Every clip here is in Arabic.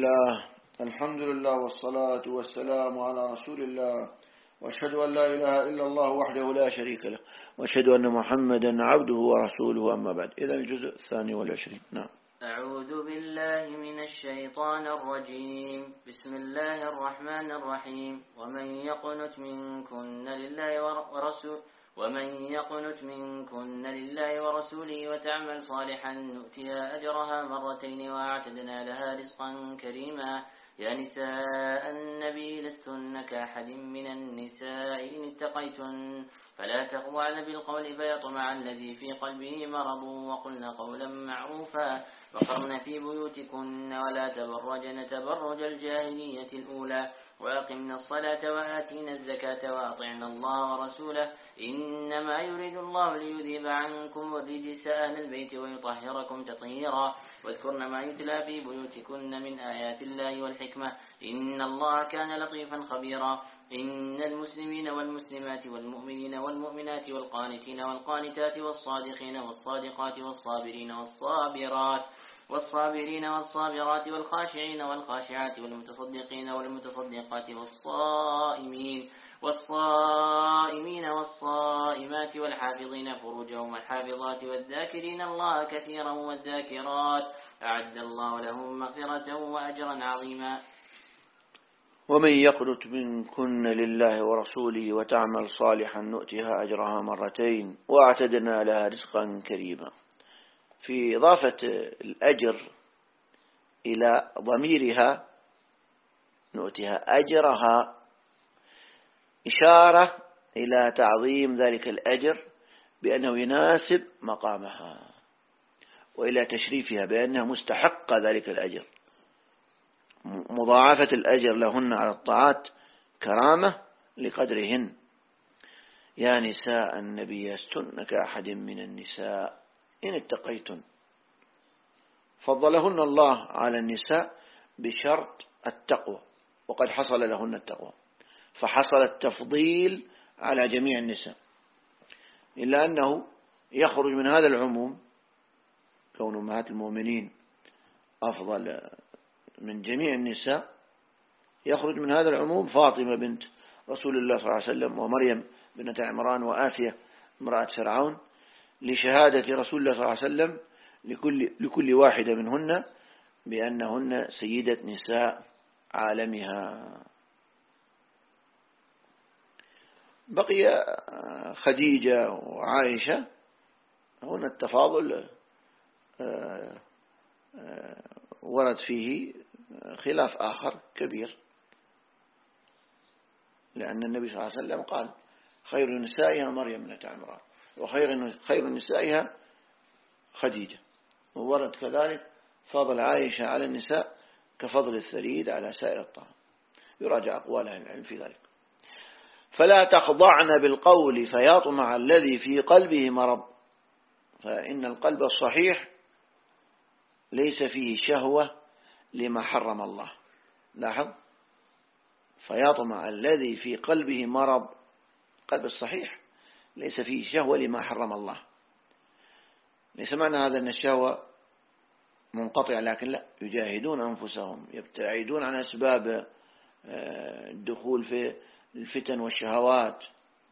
الله. الحمد لله والصلاة والسلام على رسول الله، وأشهد أن لا إله إلا الله وحده لا شريك له، وأشهد أن محمدا عبده ورسوله، أما بعد. إذن الجزء 22. نعم. أعوذ بالله من الشيطان الرجيم. بسم الله الرحمن الرحيم. ومن يقنت منكن لله ورسوله وتعمل صالحا نؤتها أجرها مرتين وأعتدنا لها رزقا كريما. يا نساء النبي لستن كأحد من النساء إن اتقيتن فلا تخضعن بالقول فيطمع الذي في قلبه مرض وقلن قولا معروفا وقرن في بيوتكن ولا تبرجن تبرج الجاهلية الأولى وأقمنا الصلاة وآتينا الزكاة وأطعنا الله ورسوله إنما يريد الله ليذهب عنكم الرجس أهل البيت ويطهركم تطهيرا واذكرن ما يتلى في بيوتكن من آيات الله والحكمة إن الله كان لطيفا خبيرا. إن المسلمين والمسلمات والمؤمنين والمؤمنات والقانتين والقانتات والصادقين والصادقات والصابرين والصابرات والخاشعين والخاشعات والمتصدقين والمتصدقات والصائمين والصائمات والحافظين فروجهم والحافظات والذاكرين الله كثيرا والذاكرات أعد الله لهم مغفرة وأجرا عظيما. ومن يقنت منكن لله ورسوله وتعمل صالحا نؤتها أجرها مرتين وأعتدنا لها رزقا كريما. في إضافة الأجر إلى ضميرها نؤتها أجرها إشارة إلى تعظيم ذلك الأجر بأنه يناسب مقامها، وإلى تشريفها بأنها مستحقة ذلك الأجر، مضاعفة الأجر لهن على الطاعات كرامة لقدرهن. يا نساء النبي لستن كأحد من النساء إن اتقيتن. فضلهن الله على النساء بشرط التقوى، وقد حصل لهن التقوى، فحصل التفضيل على جميع النساء، إلا أنه يخرج من هذا العموم كون أمهات المؤمنين أفضل من جميع النساء. يخرج من هذا العموم فاطمة بنت رسول الله صلى الله عليه وسلم ومريم بنت عمران وآسية امرأة فرعون، لشهادة رسول الله صلى الله عليه وسلم لكل واحدة منهن بأنهن سيدة نساء عالمها. بقي خديجة وعائشة، هنا التفاضل ورد فيه خلاف آخر كبير، لأن النبي صلى الله عليه وسلم قال خير نسائها مريم بنت عمران وخير نسائها خديجة، وورد كذلك فضل عائشة على النساء كفضل الثريد على سائر الطعام، يراجع أقوال أهل العلم في ذلك. فلا تخضعن بالقول فيطمع الذي في قلبه مرض، فإن القلب الصحيح ليس فيه شهوة لما حرم الله. لاحظ، فيطمع الذي في قلبه مرض، قلب الصحيح ليس فيه شهوة لما حرم الله. ليس معنى هذا أن الشهوة منقطعة، لكن لا، يجاهدون أنفسهم، يبتعدون عن أسباب الدخول في الفتن والشهوات،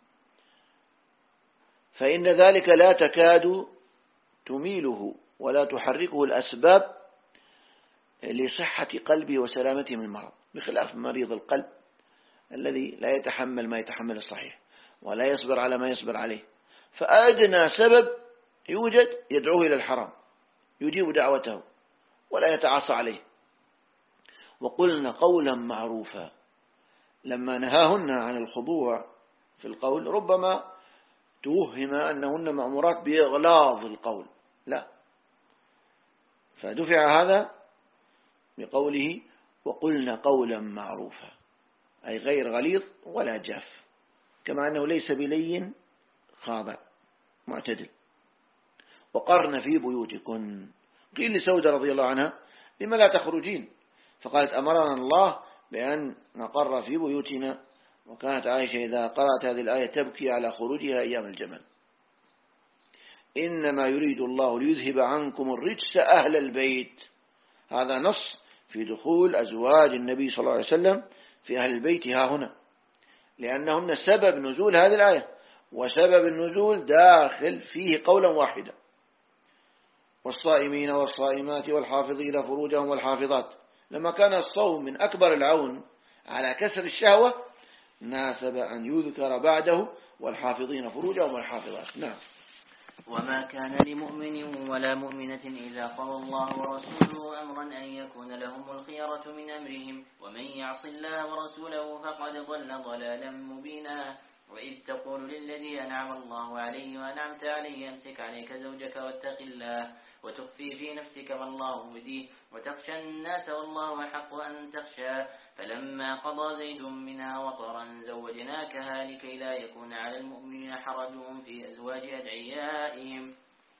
فإن ذلك لا تكاد تميله ولا تحركه الأسباب لصحة قلبه وسلامته من المرض، بخلاف مريض القلب الذي لا يتحمل ما يتحمل الصحيح ولا يصبر على ما يصبر عليه، فأدنى سبب يوجد يدعوه إلى الحرام، يجيب دعوته ولا يتعاصى عليه. وقلنا قولا معروفا، لما نهاهن عن الخضوع في القول ربما توهم أنهن مأمورات بإغلاظ القول، لا، فدفع هذا بقوله وقلنا قولا معروفا، أي غير غليظ ولا جاف، كما أنه ليس بلين خاضع معتدل. وقرن في بيوتكن، قيل لسودة رضي الله عنها لما لا تخرجين؟ فقالت أمرنا الله بأن نقر في بيوتنا، وكانت عائشة إذا قرأت هذه الآية تبكي على خروجها أيام الجمل. إنما يريد الله ليذهب عنكم الرجس أهل البيت، هذا نص في دخول أزواج النبي صلى الله عليه وسلم في أهل البيت ها هنا، لأنهن سبب نزول هذه الآية، وسبب النزول داخل فيه قولا واحدا: والصائمين والصائمات والحافظين فروجهم والحافظات. لما كان الصوم من أكبر العون على كسر الشهوة ناسب أن يذكر بعده والحافظين فروجهم والحافظات. نعم. وما كان لمؤمن ولا مؤمنة إذا قضى الله ورسوله أمرا أن يكون لهم الخيرة من أمرهم، ومن يعص الله ورسوله فقد ضل ضلالا مبينا. وإذ تقول للذي أنعم الله عليه وأنعمت عليه أمسك عليك زوجك واتق الله وتخفي في نفسك ما الله مبديه وتخشى الناس والله أحق أن تخشى، فلما قضى زيد منها وطرا زوجناكها لكي لا يكون على المؤمنين حرج في أزواج أدعيائهم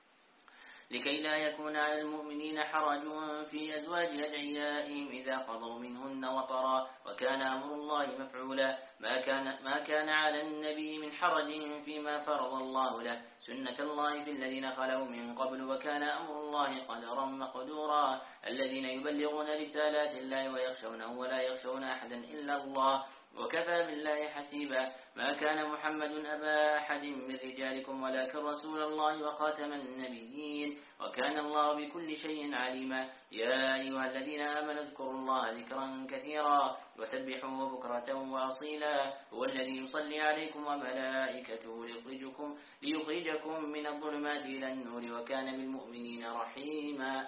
إذا قضوا منهن وطرا، وكان أمر الله مفعولا. ما كان على النبي من حرج فيما فرض الله له، سنة الله في الذين خلوا من قبل، وكان أمر الله قدرا مقدورا. الذين يبلغون رسالات الله ويخشونه ولا يخشون أحدا إلا الله، وكفى بالله حسيبا. ما كان محمد أبا أحد من رجالكم ولكن رسول الله وخاتم النبيين، وكان الله بكل شيء عليما. يا أيها الذين آمنوا اذكروا الله ذكرا كثيرا وسبحوه بكرة وأصيلا. هو الذي يصلي عليكم وملائكته ليخرجكم من الظلمات إلى النور، وكان بالمؤمنين رحيما.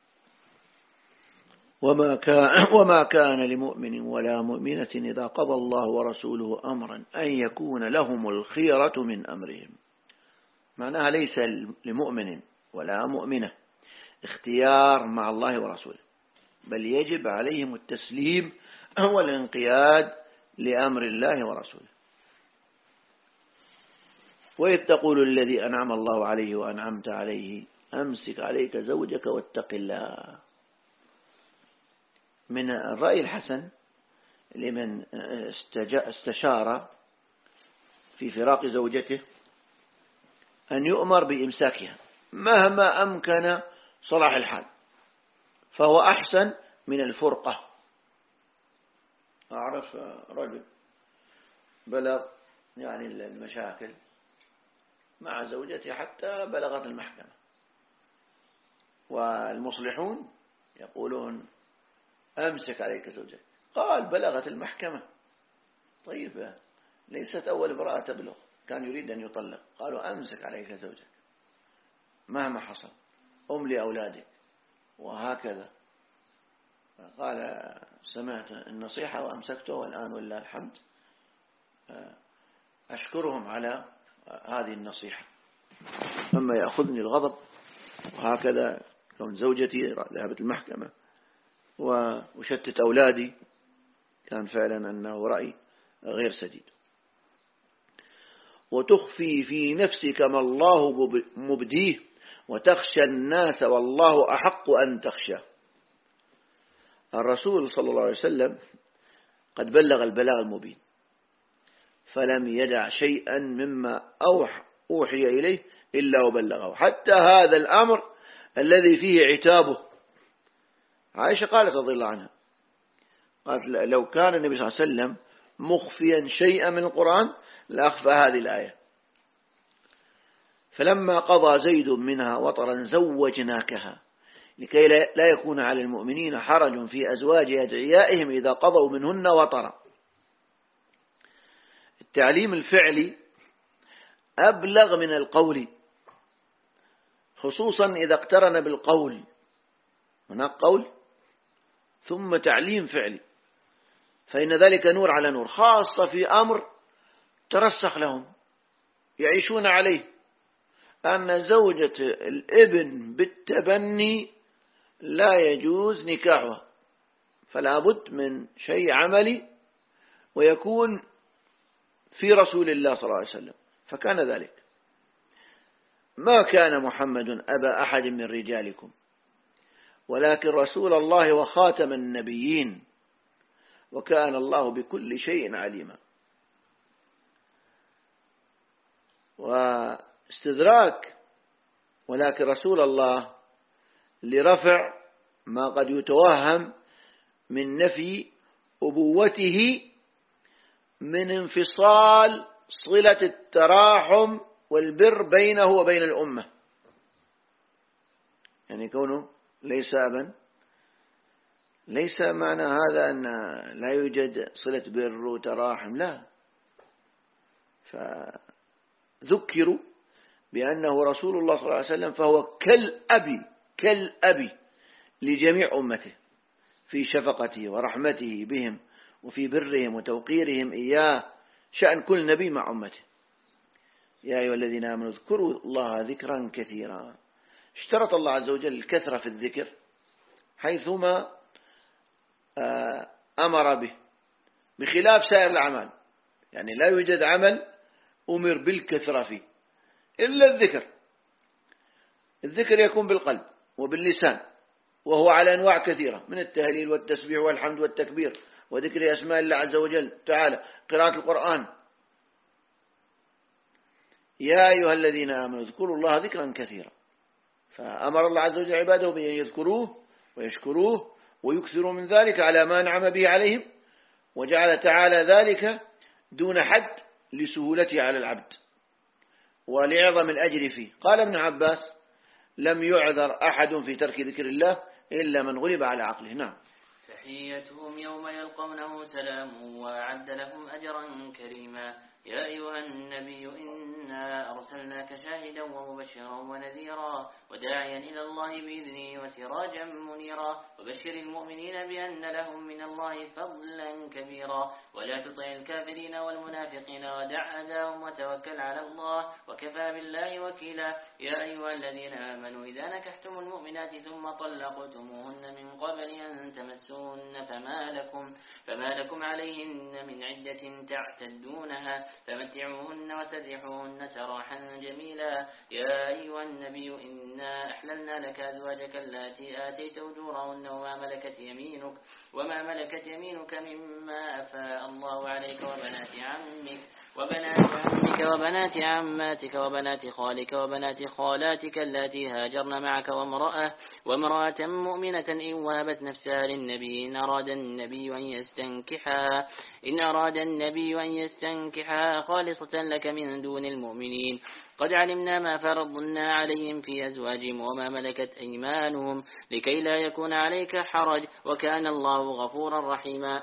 وما كان لمؤمن ولا مؤمنة إذا قضى الله ورسوله أمرا أن يكون لهم الخيرة من أمرهم. معناها ليس لمؤمن ولا مؤمنة اختيار مع الله ورسوله، بل يجب عليهم التسليم والانقياد لأمر الله ورسوله. وإذ تقول الذي أنعم الله عليه وأنعمت عليه أمسك عليك زوجك واتق الله. من الرأي الحسن لمن استشار في فراق زوجته أن يؤمر بإمساكها مهما أمكن صلاح الحال، فهو أحسن من الفرقة. أعرف رجل بلغ يعني المشاكل مع زوجته حتى بلغت المحكمة، والمصلحون يقولون أمسك عليك زوجك، قال بلغت المحكمة. طيب ليست أول امرأة تبلغ، كان يريد أن يطلق، قالوا أمسك عليك زوجك مهما حصل، أملي أولادك، وهكذا. قال سمعت النصيحة وأمسكته، والآن ولله الحمد أشكرهم على هذه النصيحة. أما يأخذني الغضب وهكذا كون زوجتي ذهبت المحكمة وشتت أولادي، كان فعلا أنه رأي غير سديد. وتخفي في نفسك ما الله مبديه وتخشى الناس والله أحق أن تخشى. الرسول صلى الله عليه وسلم قد بلغ البلاغ المبين، فلم يدع شيئا مما أوحي إليه إلا وبلغه، حتى هذا الأمر الذي فيه عتابه. عائشة قالت رضي الله عنها، قالت لو كان النبي صلى الله عليه وسلم مخفيا شيئا من القرآن لأخفى هذه الآية. فلما قضى زيد منها وطرا زوجناكها لكي لا يكون على المؤمنين حرج في أزواج أدعيائهم إذا قضوا منهن وطرا. التعليم الفعلي أبلغ من القول، خصوصا إذا اقترن بالقول. هناك قول ثم تعليم فعلي، فإن ذلك نور على نور، خاصة في أمر ترسخ لهم يعيشون عليه، أن زوجة الابن بالتبني لا يجوز نكاحها، فلا بد من شيء عملي ويكون في رسول الله صلى الله عليه وسلم، فكان ذلك. ما كان محمد أبا أحد من رجالكم ولكن رسول الله وخاتم النبيين، وكان الله بكل شيء عليما. واستدراك ولكن رسول الله لرفع ما قد يتوهم من نفي أبوته من انفصال صلة التراحم والبر بينه وبين الأمة. يعني كونه ليس أبا ليس معنى هذا أن لا يوجد صلة بر وتراحم، لا، فذكروا بأنه رسول الله صلى الله عليه وسلم فهو كالأب لجميع أمته في شفقته ورحمته بهم وفي برهم وتوقيرهم إياه، شأن كل نبي مع أمته. يا أيها الذين آمنوا اذكروا الله ذكرا كثيرا. اشترط الله عز وجل الكثرة في الذكر حيثما أمر به، بخلاف سائر الأعمال. يعني لا يوجد عمل أمر بالكثرة فيه إلا الذكر. الذكر يكون بالقلب وباللسان، وهو على أنواع كثيرة من التهليل والتسبيح والحمد والتكبير وذكر أسماء الله عز وجل تعالى، قراءة القرآن. يا أيها الذين آمنوا اذكروا الله ذكرا كثيرا، فأمر الله عز وجل عباده بأن يذكروه ويشكروه ويكثروا من ذلك على ما نعم به عليهم، وجعل تعالى ذلك دون حد لسهولته على العبد ولعظم الأجر فيه. قال ابن عباس: لم يعذر أحد في ترك ذكر الله إلا من غلب على عقله. نعم. تحيتهم يوم يلقونه سلام وأعد لهم أجرا كريما. يا أيها النبي إنا أرسلناك شاهدا ومبشرا ونذيرا وداعيا إلى الله بإذنه وسراجا منيرا وبشر المؤمنين بأن لهم من الله فضلا كبيرا ولا تطع الكافرين والمنافقين ودع أذاهم وتوكل على الله وكفى بالله وكيلا. يا أيها الذين آمنوا إذا نكحتم المؤمنات ثم طلقتموهن من قبل أن تمسوهن فما لكم عليهن من عدة تعتدونها فمتعوهن وسرحوهن سراحا جميلا. يا أيها النبي إنا أحللنا لك أزواجك اللاتي آتيت أجورهن وما ملكت يمينك مما أفاء الله عليك وبنات عماتك وبنات خالك وبنات خالاتك اللاتي هاجرن معك وامرأة مؤمنة إن وهبت نفسها للنبي إن أراد النبي أن يستنكحها خالصة لك من دون المؤمنين. قد علمنا ما فرضنا عليهم في أزواجهم وما ملكت أيمانهم لكي لا يكون عليك حرج وكان الله غفورا رحيما.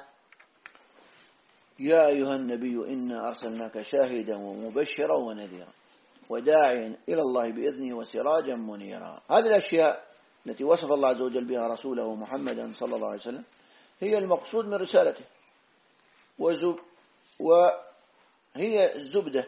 يا أيها النبي إنا أرسلناك شاهدا ومبشرا ونذيرا وداعيا إلى الله بإذنه وسراجا منيرا. هذه الأشياء التي وصف الله عز وجل بها رسوله محمدا صلى الله عليه وسلم هي المقصود من رسالته، وهي الزبدة.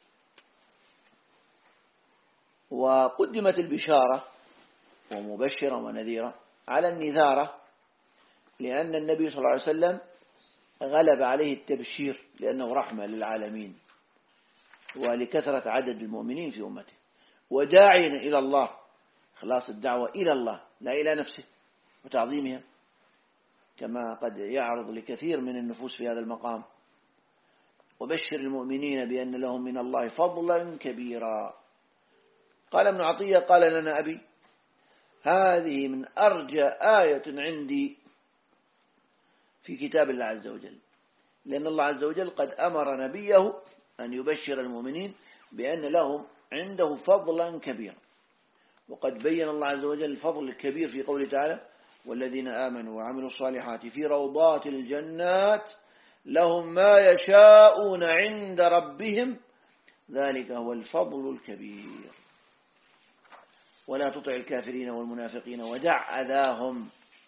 وقدمت البشارة ومبشرا ونذيرا على النذارة لأن النبي صلى الله عليه وسلم غلب عليه التبشير لأنه رحمة للعالمين ولكثرة عدد المؤمنين في أمته، وداعيا إلى الله، خلاص الدعوة إلى الله لا إلى نفسه وتعظيمها كما قد يعرض لكثير من النفوس في هذا المقام. وبشر المؤمنين بأن لهم من الله فضلا كبيرا. قال ابن عطية: قال لنا أبي: هذه من أرجى آية عندي في كتاب الله عز وجل، لأن الله عز وجل قد أمر نبيه أن يبشر المؤمنين بأن لهم عنده فضلا كبيرا. وقد بين الله عز وجل الفضل الكبير في قوله تعالى: والذين آمنوا وعملوا الصالحات في روضات الجنات لهم ما يشاءون عند ربهم ذلك هو الفضل الكبير. ولا تطع الكافرين والمنافقين ودع أذاهم،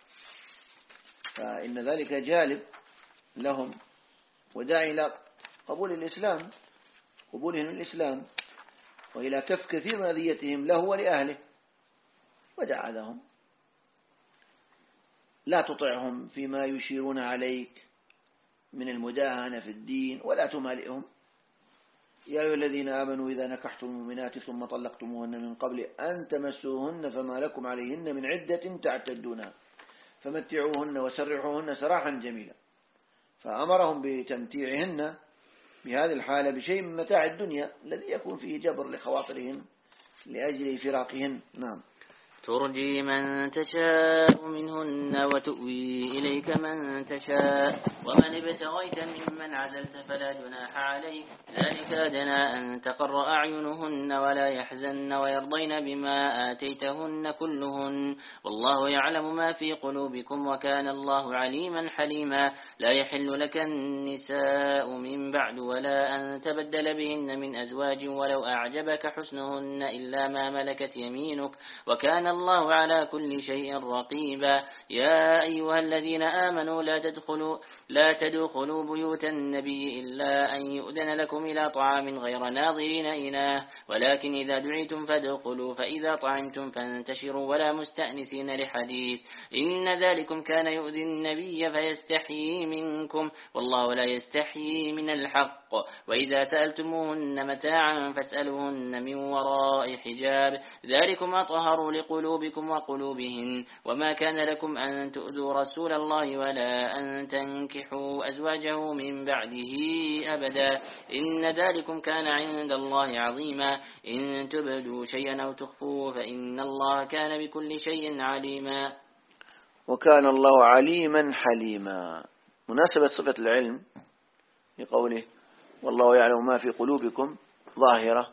فإن ذلك جالب لهم وداعي إلى قبولهم الإسلام وإلى كف كثير من أذيتهم له ولأهله. ودع أذاهم، لا تطعهم فيما يشيرون عليك من المداهنة في الدين ولا تمالئهم. يا أيها الذين آمنوا إذا نكحتم المؤمنات ثم طلقتموهن من قبل أن تمسوهن فما لكم عليهن من عدة تعتدونها فمتعوهن وسرحوهن سراحا جميلا. فأمرهم بتمتيعهن بهذه الحالة بشيء من متاع الدنيا الذي يكون فيه جبر لخواطرهن لأجل فراقهن. نعم. ترجي من تشاء منهن وتؤوي إليك من تشاء ومن ابتغيت ممن عزلت فلا جناح عليك ذلك أدنى أن تقر أعينهن ولا يحزن ويرضين بما آتيتهن كلهن والله يعلم ما في قلوبكم وكان الله عليما حليما لا يحل لك النساء من بعد ولا أن تبدل بهن من أزواج ولو أعجبك حسنهن إلا ما ملكت يمينك وكان الله على كل شيء رقيبا يا أيها الذين آمنوا لا تدخلوا بيوت النبي إلا أن يؤذن لكم إلى طعام غير ناظرين إناه ولكن إذا دعيتم فادخلوا فإذا طعمتم فانتشروا ولا مستأنسين لحديث إن ذلكم كان يؤذي النبي فيستحيي منكم والله لا يستحيي من الحق وإذا سألتموهن متاعا فاسألوهن من وراء حجاب ذلكم أطهر لقلوبكم وقلوبهن وما كان لكم أن تؤذوا رسول الله ولا أن تنكحوا أزواجه من بعده أبدا إن ذلكم كان عند الله عظيما إن تبدوا شيئا أو تخفوه فإن الله كان بكل شيء عليما وكان الله عليما حليما. مناسبة صفة العلم لقوله والله يعلم ما في قلوبكم ظاهرة،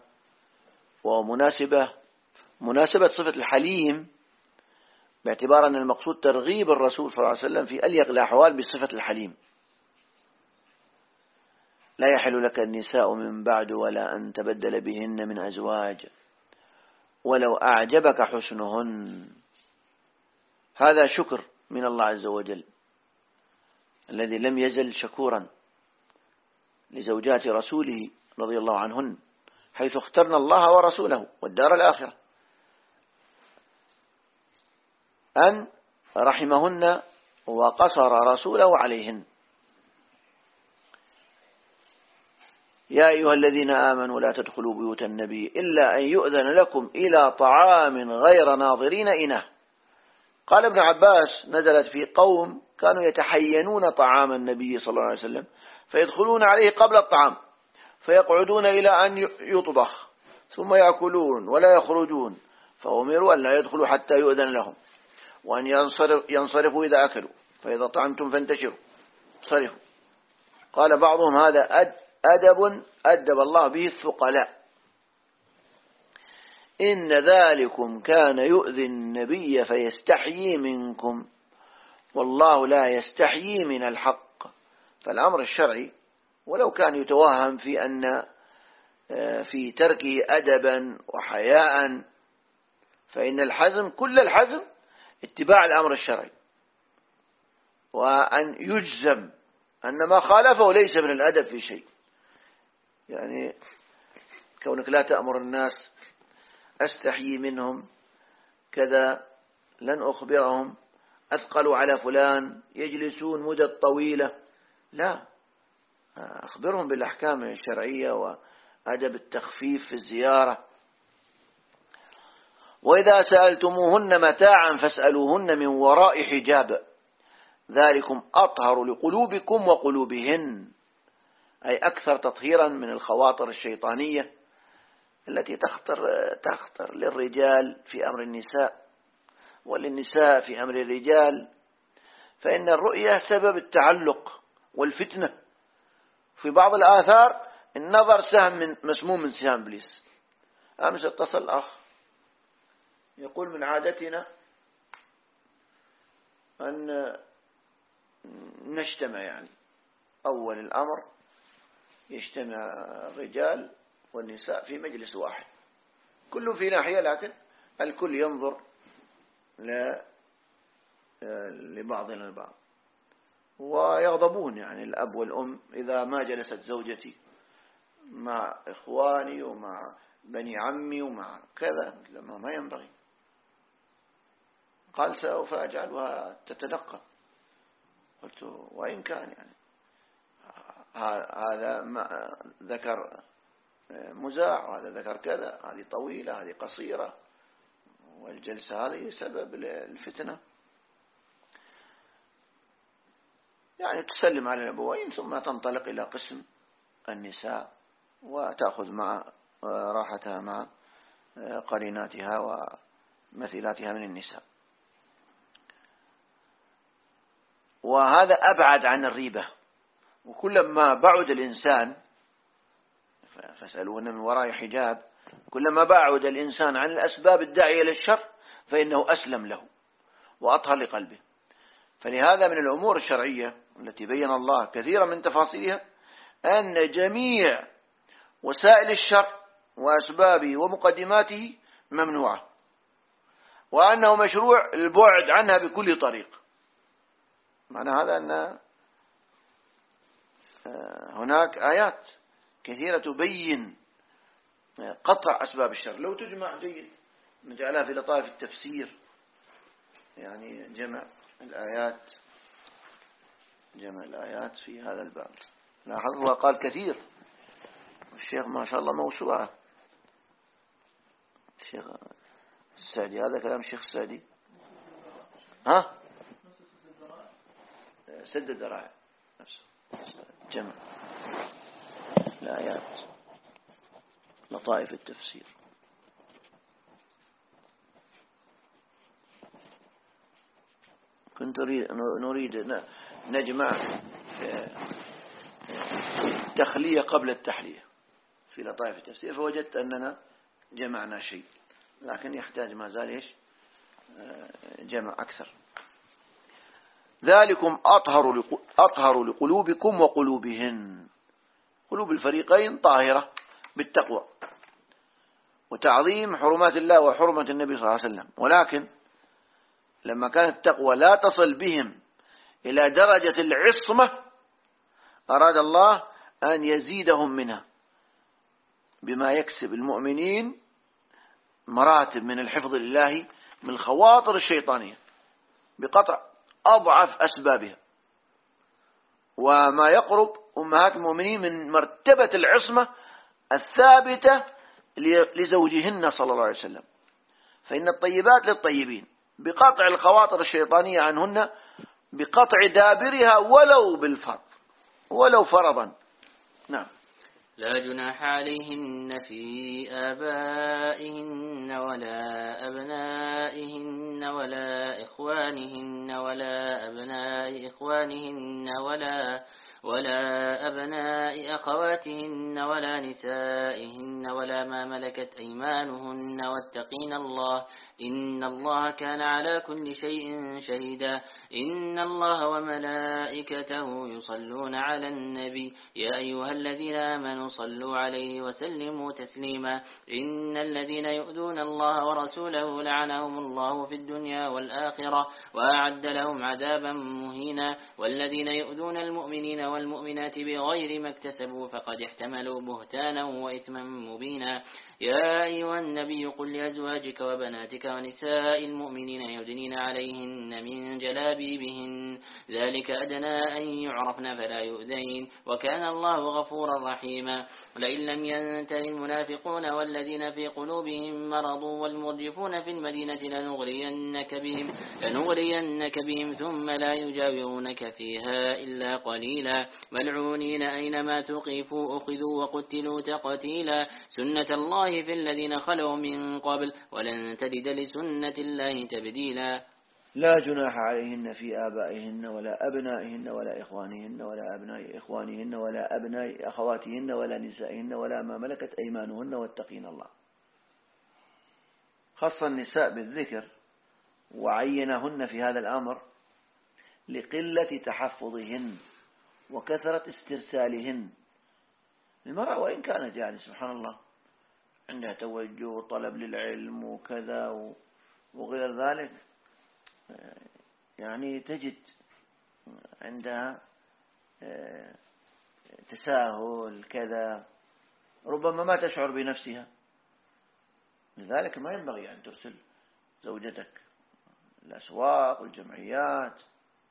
ومناسبة صفة الحليم باعتبار أن المقصود ترغيب الرسول صلى الله عليه وسلم في أليق الأحوال بصفة الحليم. لا يحل لك النساء من بعد ولا أن تبدل بهن من أزواج ولو أعجبك حسنهن. هذا شكر من الله عز وجل الذي لم يزل شكورا لزوجات رسوله رضي الله عنهن، حيث اخترنا الله ورسوله والدار الآخرة أن رحمهن وقصر رسوله عليهن. يا أيها الذين آمنوا لا تدخلوا بيوت النبي إلا أن يؤذن لكم إلى طعام غير ناظرين إناه. قال ابن عباس نزلت في قوم كانوا يتحينون طعام النبي صلى الله عليه وسلم فيدخلون عليه قبل الطعام فيقعدون إلى أن يطبخ ثم يأكلون ولا يخرجون، فأمروا أن لا يدخلوا حتى يؤذن لهم وأن ينصرفوا إذا أكلوا فإذا طعمتم فانتشروا صرفوا. قال بعضهم هذا أدب الله به الثقلاء. إن ذلكم كان يؤذي النبي فيستحيي منكم والله لا يستحيي من الحق. فالأمر الشرعي ولو كان يتوهم في أن في تركه أدبا وحياء فإن الحزم كل الحزم اتباع الأمر الشرعي، وأن يجزم أن ما خالفه ليس من الأدب في شيء. يعني كونك لا تأمر الناس أستحيي منهم كذا، لن أخبرهم أثقلوا على فلان يجلسون مدة طويلة، لا، أخبرهم بالأحكام الشرعية وأدب التخفيف في الزيارة. وإذا سألتموهن متاعا فاسألوهن من وراء حجاب ذلكم أطهر لقلوبكم وقلوبهن، أي أكثر تطهيرا من الخواطر الشيطانية التي تخطر للرجال في أمر النساء وللنساء في أمر الرجال، فإن الرؤية سبب التعلق والفتنة. في بعض الآثار النظر سهم مسموم من سهام إبليس. أمس اتصل أخ يقول من عادتنا أن نجتمع، يعني أول الأمر يجتمع الرجال والنساء في مجلس واحد كله في ناحية، لكن الكل ينظر لبعضنا البعض ويغضبون، يعني الأب والأم إذا ما جلست زوجتي مع إخواني ومع بني عمي ومع كذا لما ما ينبغي. قال سوف أجعلها تتنقى. قلت وإن كان يعني هذا ذكر مزاع وهذا ذكر كذا، هذه طويلة هذه قصيرة، والجلسة هذه سبب الفتنة. يعني تسلم على الأبوين ثم تنطلق إلى قسم النساء وتأخذ مع راحتها مع قريناتها مثيلاتها من النساء. وهذا أبعد عن الريبة. وكلما بعد الإنسان، فاسألوهن من وراء حجاب، كلما بعد الإنسان عن الأسباب الداعية للشر فإنه أسلم له وأطهر لقلبه. فلهذا من الأمور الشرعية التي بين الله كثيرا من تفاصيلها أن جميع وسائل الشر وأسبابه ومقدماته ممنوعة، وأنه مشروع البعد عنها بكل طريق. معنى هذا أن هناك آيات كثيرة تبين قطع أسباب الشر. لو تجمع جيد نجعلها في لطائف التفسير، يعني جمع الآيات في هذا الباب. لاحظ هو قال كثير، الشيخ ما شاء الله موسوعة. الشيخ السعدي، هذا كلام الشيخ السعدي، ها سد الذرائع نفسه، جمع الآيات لطائف التفسير. كنت نريد نجمع تخلية قبل التحلية في لطائف التفسير، فوجدت أننا جمعنا شيء، لكن يحتاج ما زال جمع أكثر. ذلكم أطهر لقلوبكم وقلوبهن. قلوب الفريقين طاهرة بالتقوى وتعظيم حرمات الله وحرمة النبي صلى الله عليه وسلم. ولكن لما كانت التقوى لا تصل بهم إلى درجة العصمة، أراد الله أن يزيدهم منها بما يكسب المؤمنين مراتب من الحفظ لله من الخواطر الشيطانية بقطع أضعف أسبابها، وما يقرب أمهات المؤمنين من مرتبة العصمة الثابتة لزوجهن صلى الله عليه وسلم. فإن الطيبات للطيبين بقطع الخواطر الشيطانية عنهن، بقطع دابرها ولو بالفرض، ولو فرضا. نعم. لا جناح عليهن في آبائهن ولا أبنائهن ولا إخوانهن ولا أبناء إخوانهن ولا أبناء أخواتهن ولا نسائهن ولا ما ملكت أيمانهن، واتقين الله إن الله كان على كل شيء شهيدا. إن الله وملائكته يصلون على النبي يا أيها الذين آمنوا صلوا عليه وسلموا تسليما. إن الذين يؤذون الله ورسوله لعنهم الله في الدنيا والآخرة وأعد لهم عذابا مهينا. والذين يؤذون المؤمنين والمؤمنات بغير ما اكتسبوا فقد احتملوا بهتانا وإثما مبينا. يا أيها النبي قل لأزواجك وبناتك ونساء المؤمنين يدنين عليهن من جلابيبهن ذلك أدنى أن يعرفن فلا يؤذين وكان الله غفورا رحيما. لئن لم ينته المنافقون والذين في قلوبهم مرض والمرجفون في المدينة لنغرينك بهم ثم لا يجاورونك فيها إلا قليلا ملعونين أينما تقفوا أخذوا وقتلوا تقتيلا. سنة الله في الذين خلوا من قبل ولن تجد لسنة الله تبديلا. لا جناح عليهن في آبائهن ولا أبنائهن ولا إخوانهن ولا أبناء إخوانهن ولا أبناء أخواتهن ولا نسائهن ولا ما ملكت أيمانهن واتقين الله. خص النساء بالذكر وعينهن في هذا الأمر لقلة تحفظهن وكثرة استرسالهن. المرأة وإن كانت يعني سبحان الله عندها توجه وطلب للعلم وكذا وغير ذلك، يعني تجد عندها تساهل كذا، ربما ما تشعر بنفسها. لذلك ما ينبغي أن ترسل زوجتك الأسواق والجمعيات.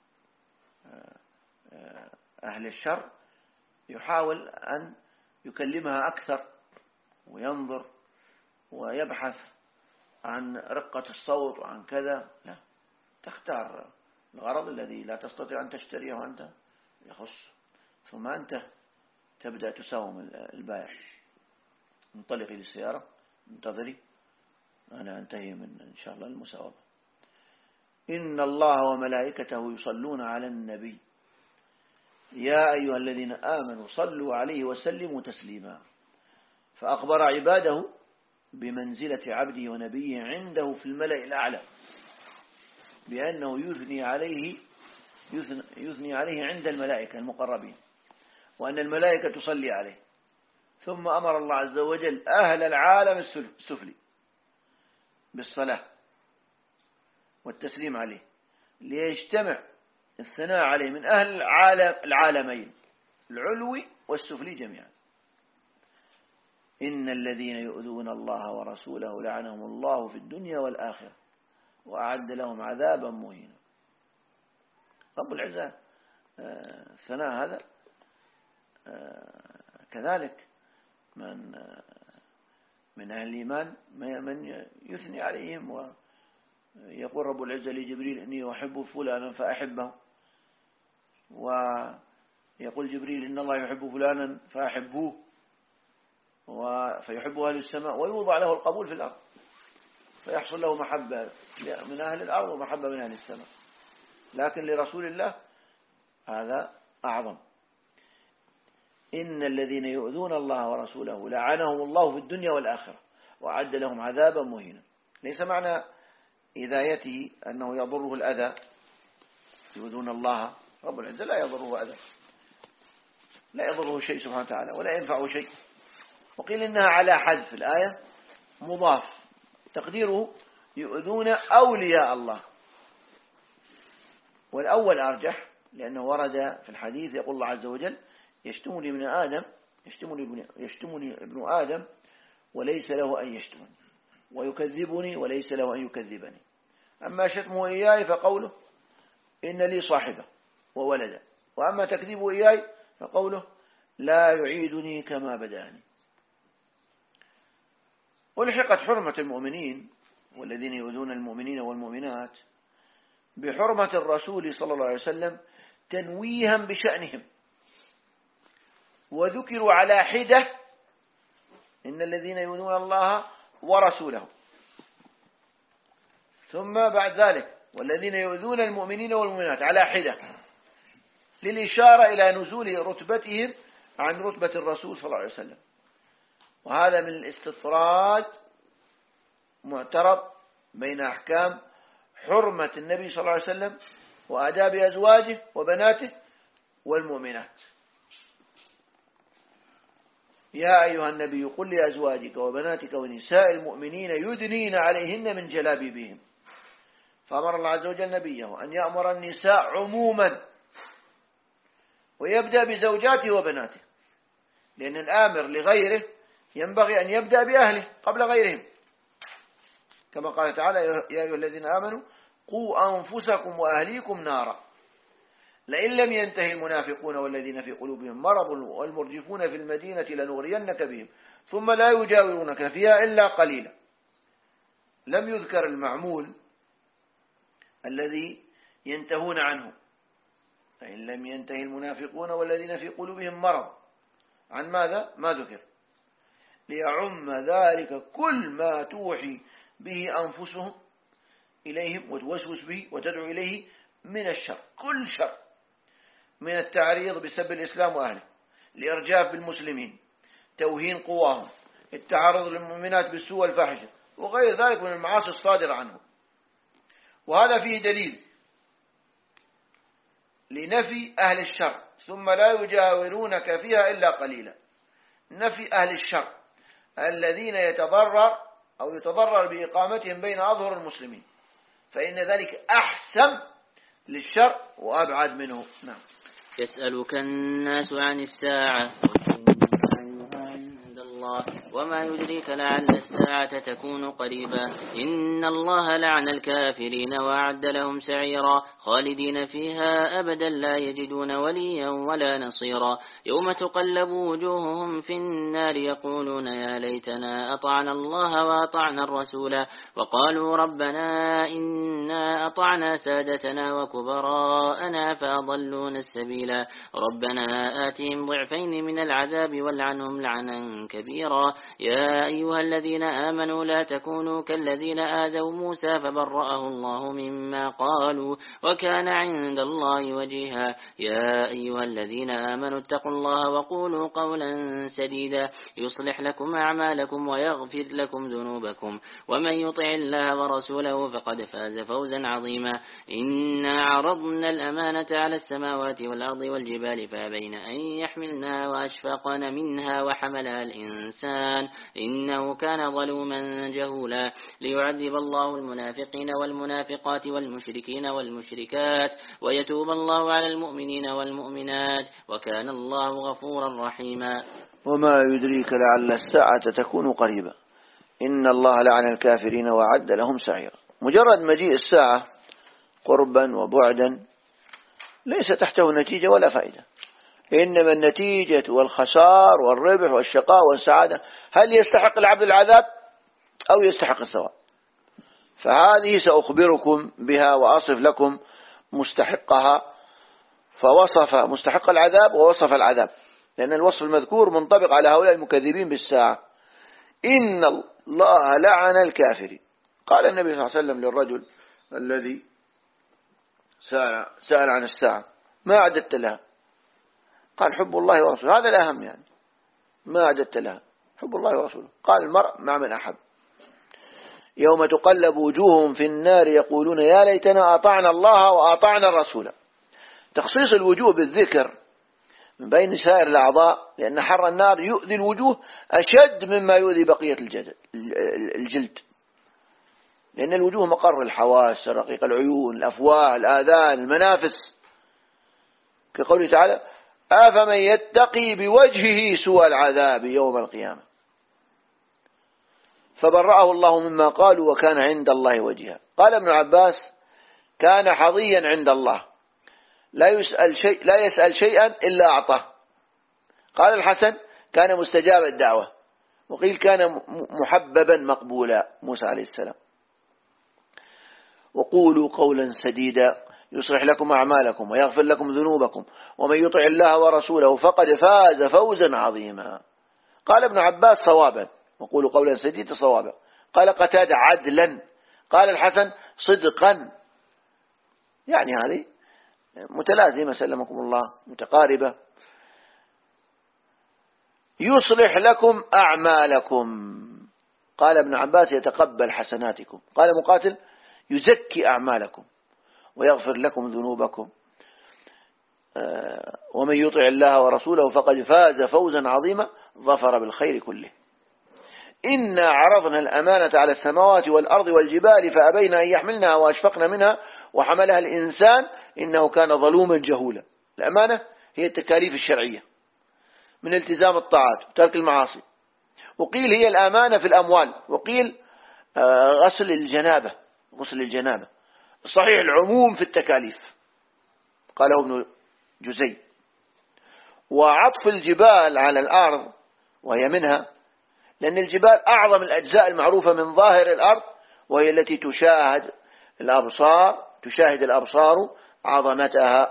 أهل الشر يحاول أن يكلمها أكثر وينظر ويبحث عن رقة الصوت وعن كذا. لا، تختار الغرض الذي لا تستطيع أن تشتريه وأنت يخص، ثم أنت تبدأ تساوم البائع. انطلقي للسيارة، انتظري، أنا أنتهي من إن شاء الله المساومة. إن الله وملائكته يصلون على النبي يا أيها الذين آمنوا صلوا عليه وسلموا تسليما. فأخبر عباده بمنزلة عبده ونبيه عنده في الملأ الأعلى، بأنه يثني عليه عند الملائكة المقربين، وأن الملائكة تصلي عليه. ثم أمر الله عز وجل أهل العالم السفلي بالصلاة والتسليم عليه، ليجتمع الثناء عليه من أهل العالمين العلوي والسفلي جميعا. إن الذين يؤذون الله ورسوله لعنهم الله في الدنيا والآخرة وأعد لهم عذابا مهينا. رب العزة الثناء هذا كذلك من أهل الإيمان من يثني عليهم، ويقول رب العزة لجبريل إني أحب فلانا فأحبه، ويقول جبريل إن الله يحب فلانا فأحبوه، فيحبه أهل السماء ويوضع له القبول في الأرض، فيحصل له محبة من أهل الأرض ومحبة من أهل السماء. لكن لرسول الله هذا أعظم. إن الذين يؤذون الله ورسوله لعنهم الله في الدنيا والآخرة وأعد لهم عذابا مهينا. ليس معنى إذايته أنه يضره الأذى. يؤذون الله، رب العزة لا يضره أذى، لا يضره شيء سبحانه وتعالى ولا ينفعه شيء. وقيل إنها على حذف الآية مضاف، تقديره يؤذون أولياء الله، والأول أرجح لأنه ورد في الحديث يقول الله عز وجل يشتمني ابن آدم وليس له أن يشتمني، ويكذبني وليس له أن يكذبني. أما شتمه إياي فقوله إن لي صاحبة وولدا، وأما تكذيبه إياي فقوله لا يعيدني كما بدأني. ألحقت حرمة المؤمنين والذين يؤذون المؤمنين والمؤمنات بحرمة الرسول صلى الله عليه وسلم تنويها بشأنهم، وذكروا على حدة إن الذين يؤذون الله ورسوله، ثم بعد ذلك والذين يؤذون المؤمنين والمؤمنات على حدة، للإشارة إلى نزول رتبتهم عن رتبة الرسول صلى الله عليه وسلم. وهذا من الاستطراد معترض بين أحكام حرمة النبي صلى الله عليه وسلم وآداب أزواجه وبناته والمؤمنات. يا أيها النبي قل لأزواجك وبناتك ونساء المؤمنين يدنين عليهن من جلابيبهم. فأمر الله عز وجل نبيه أن يأمر النساء عموما، ويبدأ بزوجاته وبناته، لأن الآمر لغيره ينبغي أن يبدأ بأهله قبل غيرهم، كما قال تعالى يا أيها الذين آمنوا قوا أنفسكم وأهليكم نارا لئن لم ينتهي المنافقون والذين في قلوبهم مرض والمرجفون في المدينة لنغرينك بهم ثم لا يجاورونك فيها إلا قليلا. لم يذكر المعمول الذي ينتهون عنه، فإن لم ينتهي المنافقون والذين في قلوبهم مرض، عن ماذا؟ ما ذكر، ليعم ذلك كل ما توحي به أنفسهم إليهم وتوسوس به وتدعو إليه من الشر، كل شر، من التعريض بسب الإسلام وأهله، الإرجاف بالمسلمين، توهين قواهم، التعرض للمؤمنات بالسوء والفاحشة وغير ذلك من المعاصي الصادرة عنه. وهذا فيه دليل لنفي أهل الشر، ثم لا يجاورونك فيها إلا قليلا. نفي أهل الشر الذين يتضرر بإقامتهم بين أظهر المسلمين، فإن ذلك أحسن للشر وأبعد منه. نعم. يسألك الناس عن الساعة عند الله وما يدريك لعل الساعة تكون قريبا إن الله لعن الكافرين وأعد لهم سعيرا خالدين فيها أبدا لا يجدون وليا ولا نصيرا يوم تقلب وجوههم في النار يقولون يا ليتنا أطعنا الله وأطعنا الرسول وقالوا ربنا إنا أطعنا سادتنا وكبراءنا فأضلونا السبيلا ربنا آتهم ضعفين من العذاب والعنهم لعنا كبيرا كبيرا. يا أيها الذين آمنوا لا تكونوا كالذين آذوا موسى فبرأه الله مما قالوا وكان عند الله وجيها. يا أيها الذين آمنوا اتقوا الله وقولوا قولا سديدا يصلح لكم أعمالكم ويغفر لكم ذنوبكم ومن يطع الله ورسوله فقد فاز فوزا عظيما. إنا عرضنا الأمانة على السماوات والأرض والجبال فأبين أن يحملنها وأشفقن منها وحملها الإنسان إنه كان ظلوما جهولا. ليعذب الله المنافقين والمنافقات والمشركين والمشركات ويتوب الله على المؤمنين والمؤمنات وكان الله غفورا رحيما. وما يدريك لعل الساعة تكون قريبا إن الله لعن الكافرين وعد لهم سعيرا. مجرد مجيء الساعة قربا وبعدا ليس تحته نتيجة ولا فائدة، إنما النتيجة والخسار والربح والشقاء والسعادة. هل يستحق العبد العذاب أو يستحق الثواب؟ فهذه سأخبركم بها وأصف لكم مستحقها. فوصف مستحق العذاب ووصف العذاب، لأن الوصف المذكور منطبق على هؤلاء المكذبين بالساعة. إن الله لعن الكافرين. قال النبي صلى الله عليه وسلم للرجل الذي سأل عن الساعة ما أعددت لها؟ قال حب الله ورسوله. هذا الأهم، يعني ما أعددت لها؟ حب الله ورسوله. قال المرء مع من أحب. يوم تقلب وجوههم في النار يقولون يا ليتنا أطعنا الله وأطعنا الرسول. تخصيص الوجوه بالذكر من بين سائر الأعضاء، لأن حر النار يؤذي الوجوه أشد مما يؤذي بقية الجلد، لأن الوجوه مقر الحواس، رقيق العيون، الأفواه، الآذان، المنافس، كقوله تعالى أفمن يتقي بوجهه سوء العذاب يوم القيامة. فبرأه الله مما قالوا وكان عند الله وجيها. قال ابن عباس كان حظيا عند الله لا يسأل شيئا إلا أعطاه. قال الحسن كان مستجاب الدعوة، وقيل كان محببا مقبولا موسى عليه السلام. وقولوا قولا سديدا يصلح لكم أعمالكم ويغفر لكم ذنوبكم ومن يطع الله ورسوله فقد فاز فوزا عظيما. قال ابن عباس صوابا، وقولوا قولا سديدا صوابا. قال قتادة عدلا. قال الحسن صدقا. يعني هذه متلازمة سلمكم الله، متقاربة. يصلح لكم أعمالكم. قال ابن عباس يتقبل حسناتكم. قال مقاتل يزكي أعمالكم ويغفر لكم ذنوبكم ومن يطع الله ورسوله فقد فاز فوزا عظيما ظفر بالخير كله. إنا عرضنا الأمانة على السماوات والأرض والجبال فأبين أن يحملنها وأشفقن منها وحملها الإنسان إنه كان ظلوما جهولا. الأمانة هي التكاليف الشرعية من التزام الطاعات وترك المعاصي، وقيل هي الأمانة في الأموال، وقيل غسل الجنابة. صحيح العموم في التكاليف قاله ابن جزي. وعطف الجبال على الأرض وهي منها، لأن الجبال أعظم الأجزاء المعروفة من ظاهر الأرض، وهي التي تشاهد الأبصار عظمتها.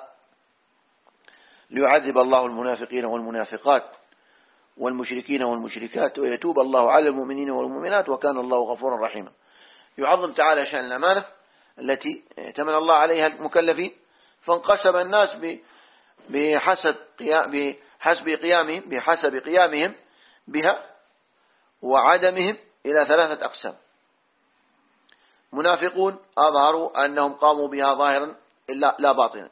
ليعذب الله المنافقين والمنافقات والمشركين والمشركات ويتوب الله على المؤمنين والمؤمنات وكان الله غفورا رحيما. يعظم تعالى شأن الأمانة التي ائتمن الله عليها المكلفين، فانقسم الناس بحسب قيامهم بها وعدمهم إلى 3 أقسام. منافقون أظهروا أنهم قاموا بها ظاهرا لا باطنا،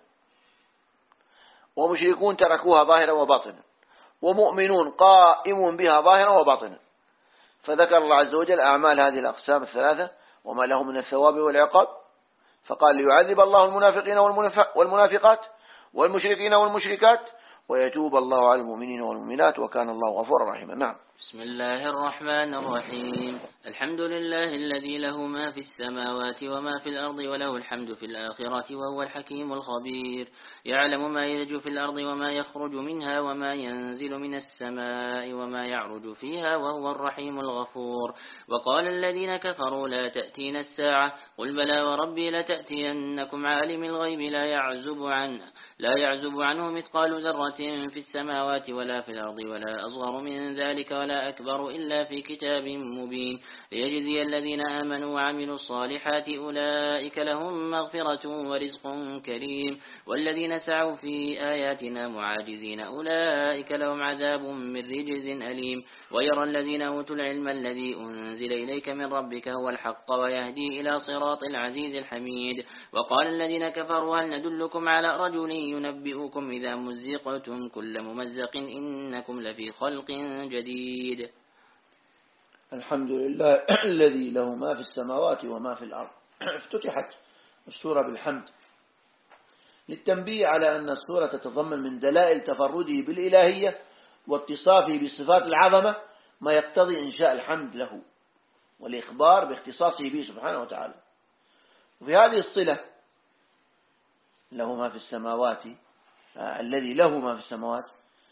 ومشركون تركوها ظاهرا وباطنا، ومؤمنون قائم بها ظاهرا وباطنا. فذكر الله عز وجل أعمال هذه الأقسام ال3 وما لهم من الثواب والعقاب، فقال ليعذب الله المنافقين والمنافقات والمشركين والمشركات ويتوب الله على المؤمنين والمؤمنات وكان الله غفورا رحيما. نعم. بسم الله الرحمن الرحيم. الحمد لله الذي له ما في السماوات وما في الأرض وله الحمد في الآخرة وهو الحكيم الخبير. يعلم ما يلج في الأرض وما يخرج منها وما ينزل من السماء وما يعرج فيها وهو الرحيم الغفور. وقال الذين كفروا لا تأتينا الساعة قل بلى وربي لتأتينكم عالم الغيب لا يعزب عنه مثقال ذرة في السماوات ولا في الأرض ولا أصغر من ذلك ولا أكبر إلا في كتاب مبين ليجزي الذين آمنوا وعملوا الصالحات أولئك لهم مغفرة ورزق كريم والذين سعوا في آياتنا معاجزين أولئك لهم عذاب من رجز أليم ويرى الذين أوتوا العلم الذي أنزل إليك من ربك هو الحق ويهدي إلى صراط العزيز الحميد وقال الذين كفروا هل ندلكم على رجل ينبئكم إذا مزقتم كل ممزق إنكم لفي خلق جديد. الحمد لله الذي له ما في السماوات وما في الأرض. افتتحت السورة بالحمد للتنبيه على أن السورة تتضمن من دلائل تفرده بالإلهية واتصافه بصفات العظمة ما يقتضي إنشاء الحمد له والإخبار باختصاصه به سبحانه وتعالى. وفي هذه الصلة له ما في السماوات الذي له ما في السماوات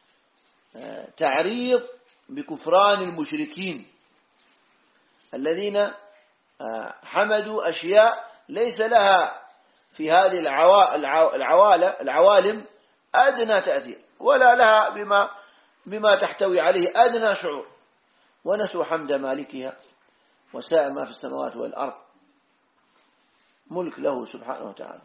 تعريض بكفران المشركين الذين حمدوا أشياء ليس لها في هذه العوالم أدنى تأثير ولا لها بما تحتوي عليه أدنى شعور ونسوا حمد مالكها وسائر ما في السماوات والأرض ملك له سبحانه وتعالى.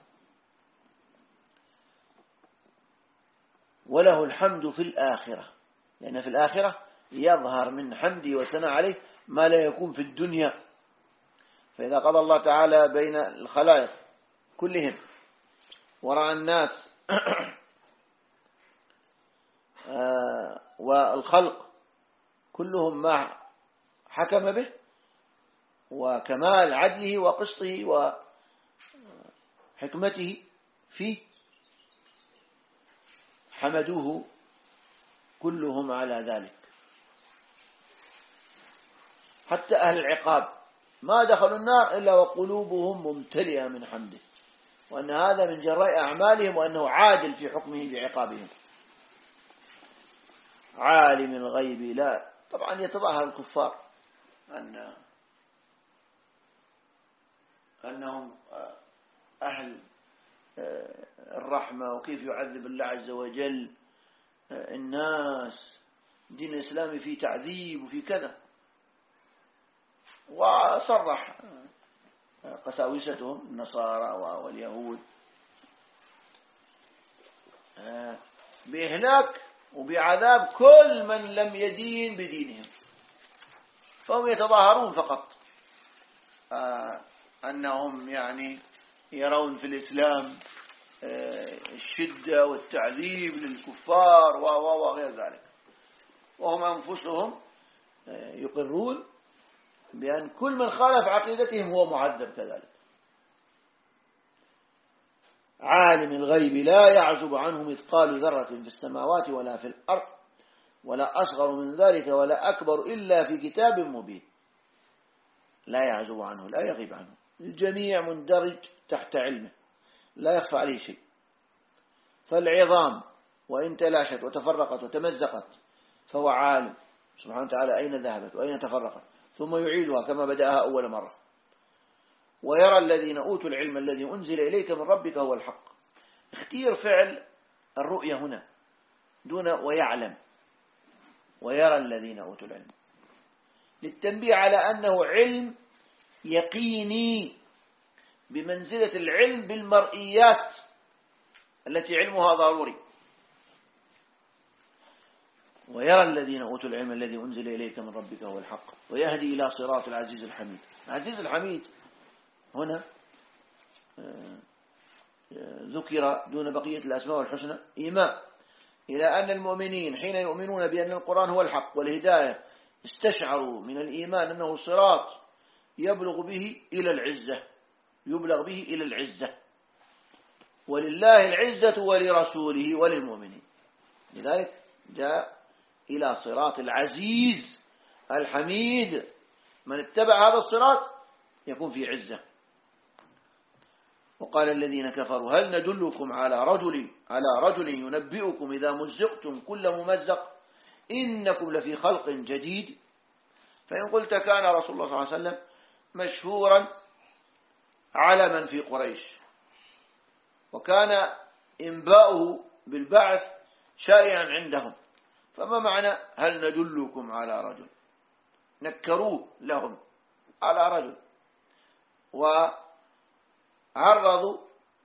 وله الحمد في الآخرة لأن في الآخرة يظهر من حمده والثناء عليه ما لا يكون في الدنيا. فإذا قضى الله تعالى بين الخلائق كلهم ورأى الناس والخلق كلهم ما حكم به وكمال عدله وقسطه وحكمته فيه حمدوه كلهم على ذلك حتى أهل العقاب ما دخلوا النار إلا وقلوبهم ممتلئة من حمده وأن هذا من جراء أعمالهم وأنه عادل في حكمه بعقابهم. عالم الغيب لا طبعا يتظاهر الكفار أنهم أهل الرحمة وكيف يعذب الله عز وجل الناس دين الإسلام فيه تعذيب وفي كذا. وصرح قساوستهم النصارى واليهود بإهلاك وبعذاب كل من لم يدين بدينهم. فهم يتظاهرون فقط أنهم يعني يرون في الإسلام الشدة والتعذيب للكفار وغير ذلك وهم أنفسهم يقرون بأن كل من خالف عقيدتهم هو معذب كذلك. عالم الغيب لا يعزب عنه مثقال ذرة في السماوات ولا في الأرض ولا أصغر من ذلك ولا أكبر إلا في كتاب مبين. لا يعزب عنه لا يغيب عنه الجميع مندرج تحت علمه لا يخفى عليه شيء. فالعظام وإن تلاشت وتفرقت وتمزقت فهو عالم سبحانه وتعالى أين ذهبت وأين تفرقت ثم يعيدها كما بدأها أول مرة. ويرى الذين أوتوا العلم الذي أنزل إليك من ربك هو الحق. اختير فعل الرؤية هنا دون ويعلم. ويرى الذين أوتوا العلم للتنبيه على أنه علم يقيني بمنزلة العلم بالمرئيات التي علمها ضروري. ويرى الذين أوتوا العلم الذي أنزل إليك من ربك هو الحق ويهدي إلى صراط العزيز الحميد. العزيز الحميد هنا ذكر دون بقية الأسماء والحسنى إيمان إلى أن المؤمنين حين يؤمنون بأن القرآن هو الحق والهداية استشعروا من الإيمان أنه صراط يبلغ به إلى العزة ولله العزة ولرسوله وللمؤمنين. لذلك جاء إلى صراط العزيز الحميد. من اتبع هذا الصراط يكون في عزة. وقال الذين كفروا هل ندلكم على رجل ينبئكم إذا مزقتم كل ممزق إنكم لفي خلق جديد. فإن قلت كان رسول الله صلى الله عليه وسلم مشهورا علما في قريش وكان إنباؤه بالبعث شائعا عندهم. فما معنى هل ندلكم على رجل؟ نكروه لهم على رجل وعرضوا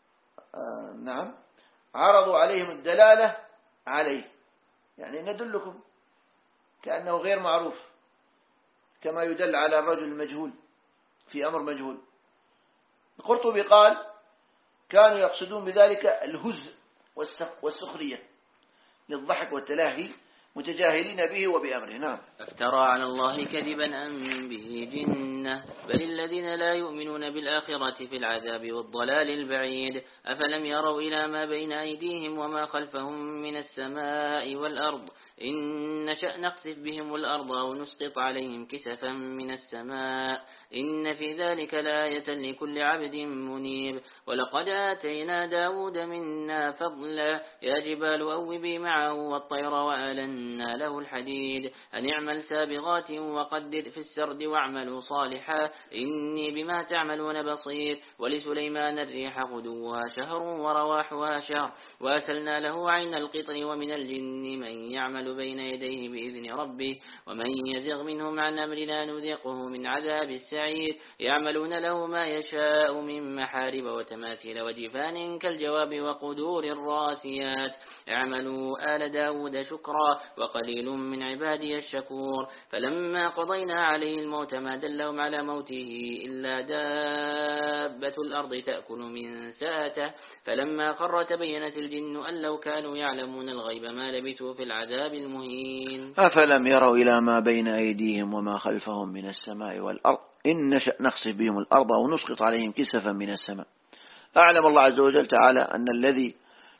عرضوا عليهم الدلالة عليه، يعني ندلكم كأنه غير معروف، كما يدل على الرجل المجهول في أمر مجهول. القرطبي قال كانوا يقصدون بذلك الهزء والسخرية للضحك والتلاهي متجاهلين به وبأمره. نعم. افترى على الله كذبا أم به جنة، بل الذين لا يؤمنون بالآخرة في العذاب والضلال البعيد. أفلم يروا إلى ما بين أيديهم وما خلفهم من السماء والأرض، إن نشأ نقصف بهم الأرض أو نسقط عليهم كسفا من السماء، إن في ذلك لآية لكل عبد منيب. ولقد آتينا داود منا فضلا، يا جبال أوبي معه والطير وآلنا له الحديد، أن اعمل سابغات وقدر في السرد واعملوا صالحا إني بما تعملون بصير. ولسليمان الريح غدوها شهر ورواحها شهر، وأسلنا له عين القطر ومن الجن من يعمل بين يديه بإذن ربه، ومن يزغ منهم عن أمرنا نذقه من عذاب السعير. يعملون له ما يشاء من محارب وتماثيل وجفان كالجواب وقدور الراسيات. اعملوا آل داود شكرا وقليل من عبادي الشكور. فلما قضينا عليه الموت ما دلهم على موته إلا دابة الأرض تأكل من ساته، فلما قر تبينت الجن أن لو كانوا يعلمون الغيب ما لبثوا في العذاب المهين. أفلم يروا إلى ما بين أيديهم وما خلفهم من السماء والأرض، إن نشأ نخسف بهم الأرض أو نسقط عليهم كسفا من السماء. أعلم الله عز وجل تعالى أن الذي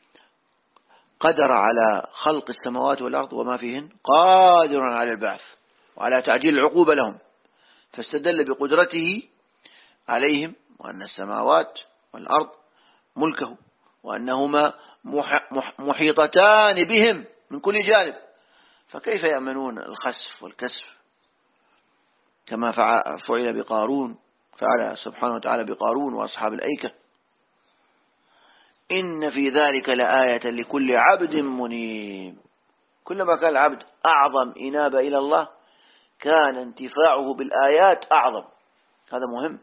قدر على خلق السماوات والأرض وما فيهن قادر على البعث وعلى تعجيل العقوبة لهم، فاستدل بقدرته عليهم وأن السماوات والأرض ملكه وأنهما محيطتان بهم من كل جانب، فكيف يأمنون الخسف والكسف كما فعل بقارون، فعل سبحانه وتعالى بقارون وأصحاب الأيكة. إن في ذلك لآية لكل عبد منيب. كلما كان العبد أعظم إنابة إلى الله كان انتفاعه بالآيات أعظم. هذا مهم،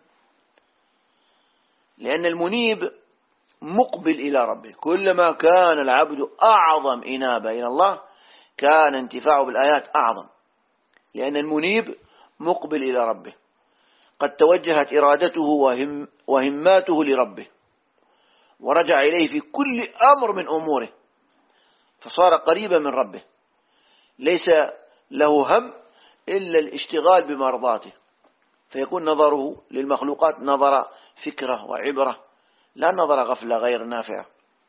لأن المنيب مقبل إلى ربه. كلما كان العبد أعظم إنابة إلى الله كان انتفاعه بالآيات أعظم، لأن المنيب مقبل إلى ربه، قد توجهت إرادته وهماته لربه ورجع إليه في كل أمر من أموره، فصار قريبا من ربه، ليس له هم إلا الاشتغال بمرضاته، فيكون نظره للمخلوقات نظر فكرة وعبرة، لا نظر غفلة غير نافعة.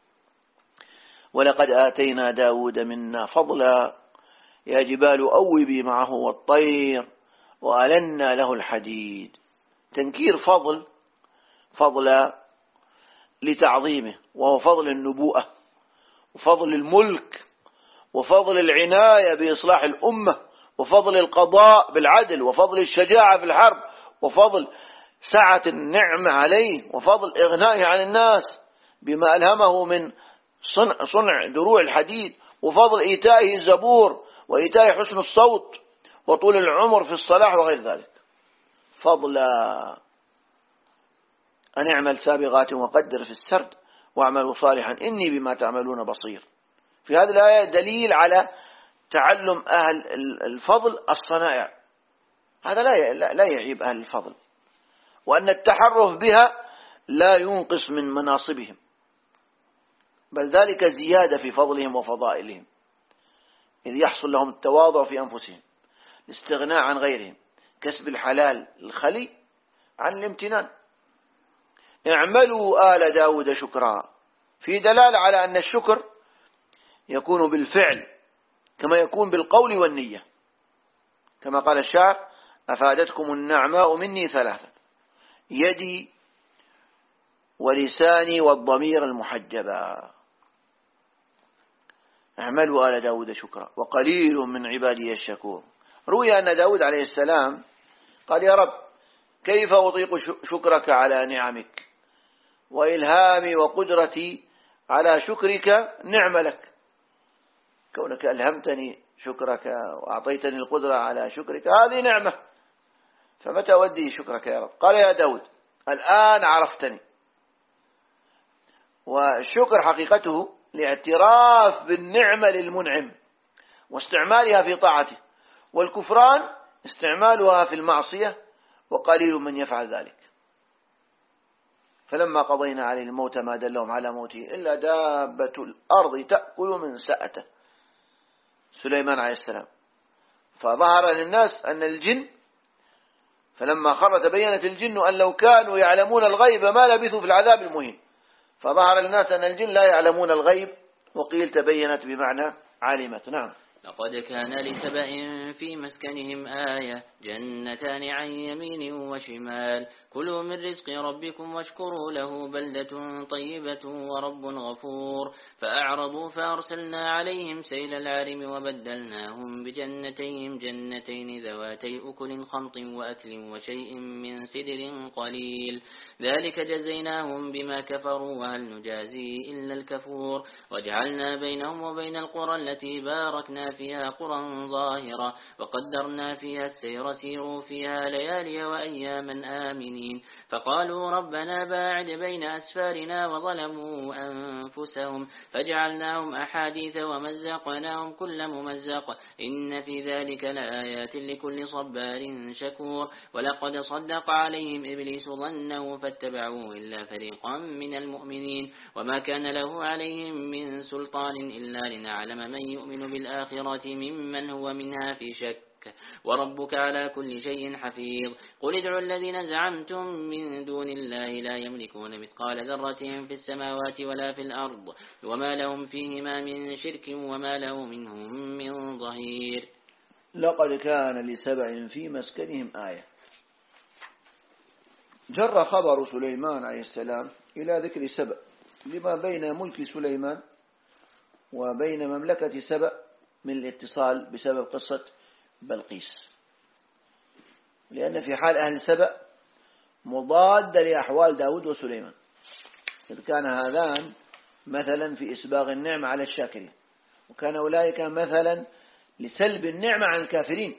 ولقد آتينا داود منا فضلا، يا جبال أوبي معه والطير وألنا له الحديد. تنكير فضل لتعظيمه، وهو فضل النبوءة وفضل الملك وفضل العناية بإصلاح الأمة وفضل القضاء بالعدل وفضل الشجاعة في الحرب وفضل سعة النعمة عليه وفضل إغنائه عن الناس بما ألهمه من صنع دروع الحديد وفضل إيتائه الزبور وإيتائه حسن الصوت وطول العمر في الصلاح وغير ذلك. فضل أن اعمل سابغات وقدر في السرد واعملوا صالحا إني بما تعملون بصير. في هذه الآية دليل على تعلم أهل الفضل الصنائع، هذا لا يعيب أهل الفضل، وأن التحرف بها لا ينقص من مناصبهم، بل ذلك زيادة في فضلهم وفضائلهم، إذ يحصل لهم التواضع في أنفسهم، الاستغناء عن غيرهم، كسب الحلال الخلي عن الامتنان. اعملوا آل داود شكرا، في دلالة على أن الشكر يكون بالفعل كما يكون بالقول والنية، كما قال الشاعر: أفادتكم النعماء مني ثلاثة، يدي ولساني والضمير المحجبا. اعملوا آل داود شكرا وقليل من عبادي الشكور. روي أن داود عليه السلام قال: يا رب، كيف أطيق شكرك على نعمك وإلهامي وقدرتي على شكرك نعمة لك، كونك ألهمتني شكرك وأعطيتني القدرة على شكرك هذه نعمة، فمتى أودي شكرك يا رب؟ قال يا داود الآن عرفتني. والشكر حقيقته الاعتراف بالنعمة للمنعم واستعمالها في طاعته، والكفران استعمالها في المعصية، وقليل من يفعل ذلك. فلما قضينا عليه الموت ما دلهم على موته إلا دابة الأرض تأكل من سأته، سليمان عليه السلام. فظهر للناس أن الجن فلما خر تبينت الجن أن لو كانوا يعلمون الغيب ما لبثوا في العذاب المهين. فظهر للناس أن الجن لا يعلمون الغيب، وقيل تبينت بمعنى علمت. نعم. لقد كان لسبأ في مسكنهم آية جنتان عن يمين وشمال كلوا من رزق ربكم واشكروا له بلدة طيبة ورب غفور فأعرضوا فأرسلنا عليهم سيل العرم وبدلناهم بجنتين جنتين ذواتي أكل خمط وأكل وشيء من سدر قليل ذلك جزيناهم بما كفروا وهل نجازي إلا الكفور وجعلنا بينهم وبين القرى التي باركنا فيها قرى ظاهرة وقدرنا فيها السير سيروا فيها ليالي وأياما آمنين فقالوا ربنا باعد بين أسفارنا وظلموا أنفسهم فجعلناهم أحاديث ومزقناهم كل ممزق إن في ذلك لآيات لكل صبار شكور ولقد صدق عليهم إبليس ظنه فاتبعوه إلا فريقا من المؤمنين وما كان له عليهم من سلطان إلا لنعلم من يؤمن بالآخرة ممن هو منها في شك وربك على كل شيء حفيظ قل ادعوا الذين زعمتم من دون الله لا يملكون مثقال ذرة في السماوات ولا في الأرض وما لهم فيهما من شرك وما له منهم من ظهير. لقد كان لسبع في مسكنهم آية. جر خبر سليمان عليه السلام إلى ذكر سبع لما بين ملك سليمان وبين مملكة سبع من الاتصال بسبب قصة بلقيس، لأن في حال أهل سبع مضاد لأحوال داود وسليمان، إذ كان هذان مثلا في إسباغ النعمة على الشاكرين، وكان أولئك مثلا لسلب النعمة عن الكافرين.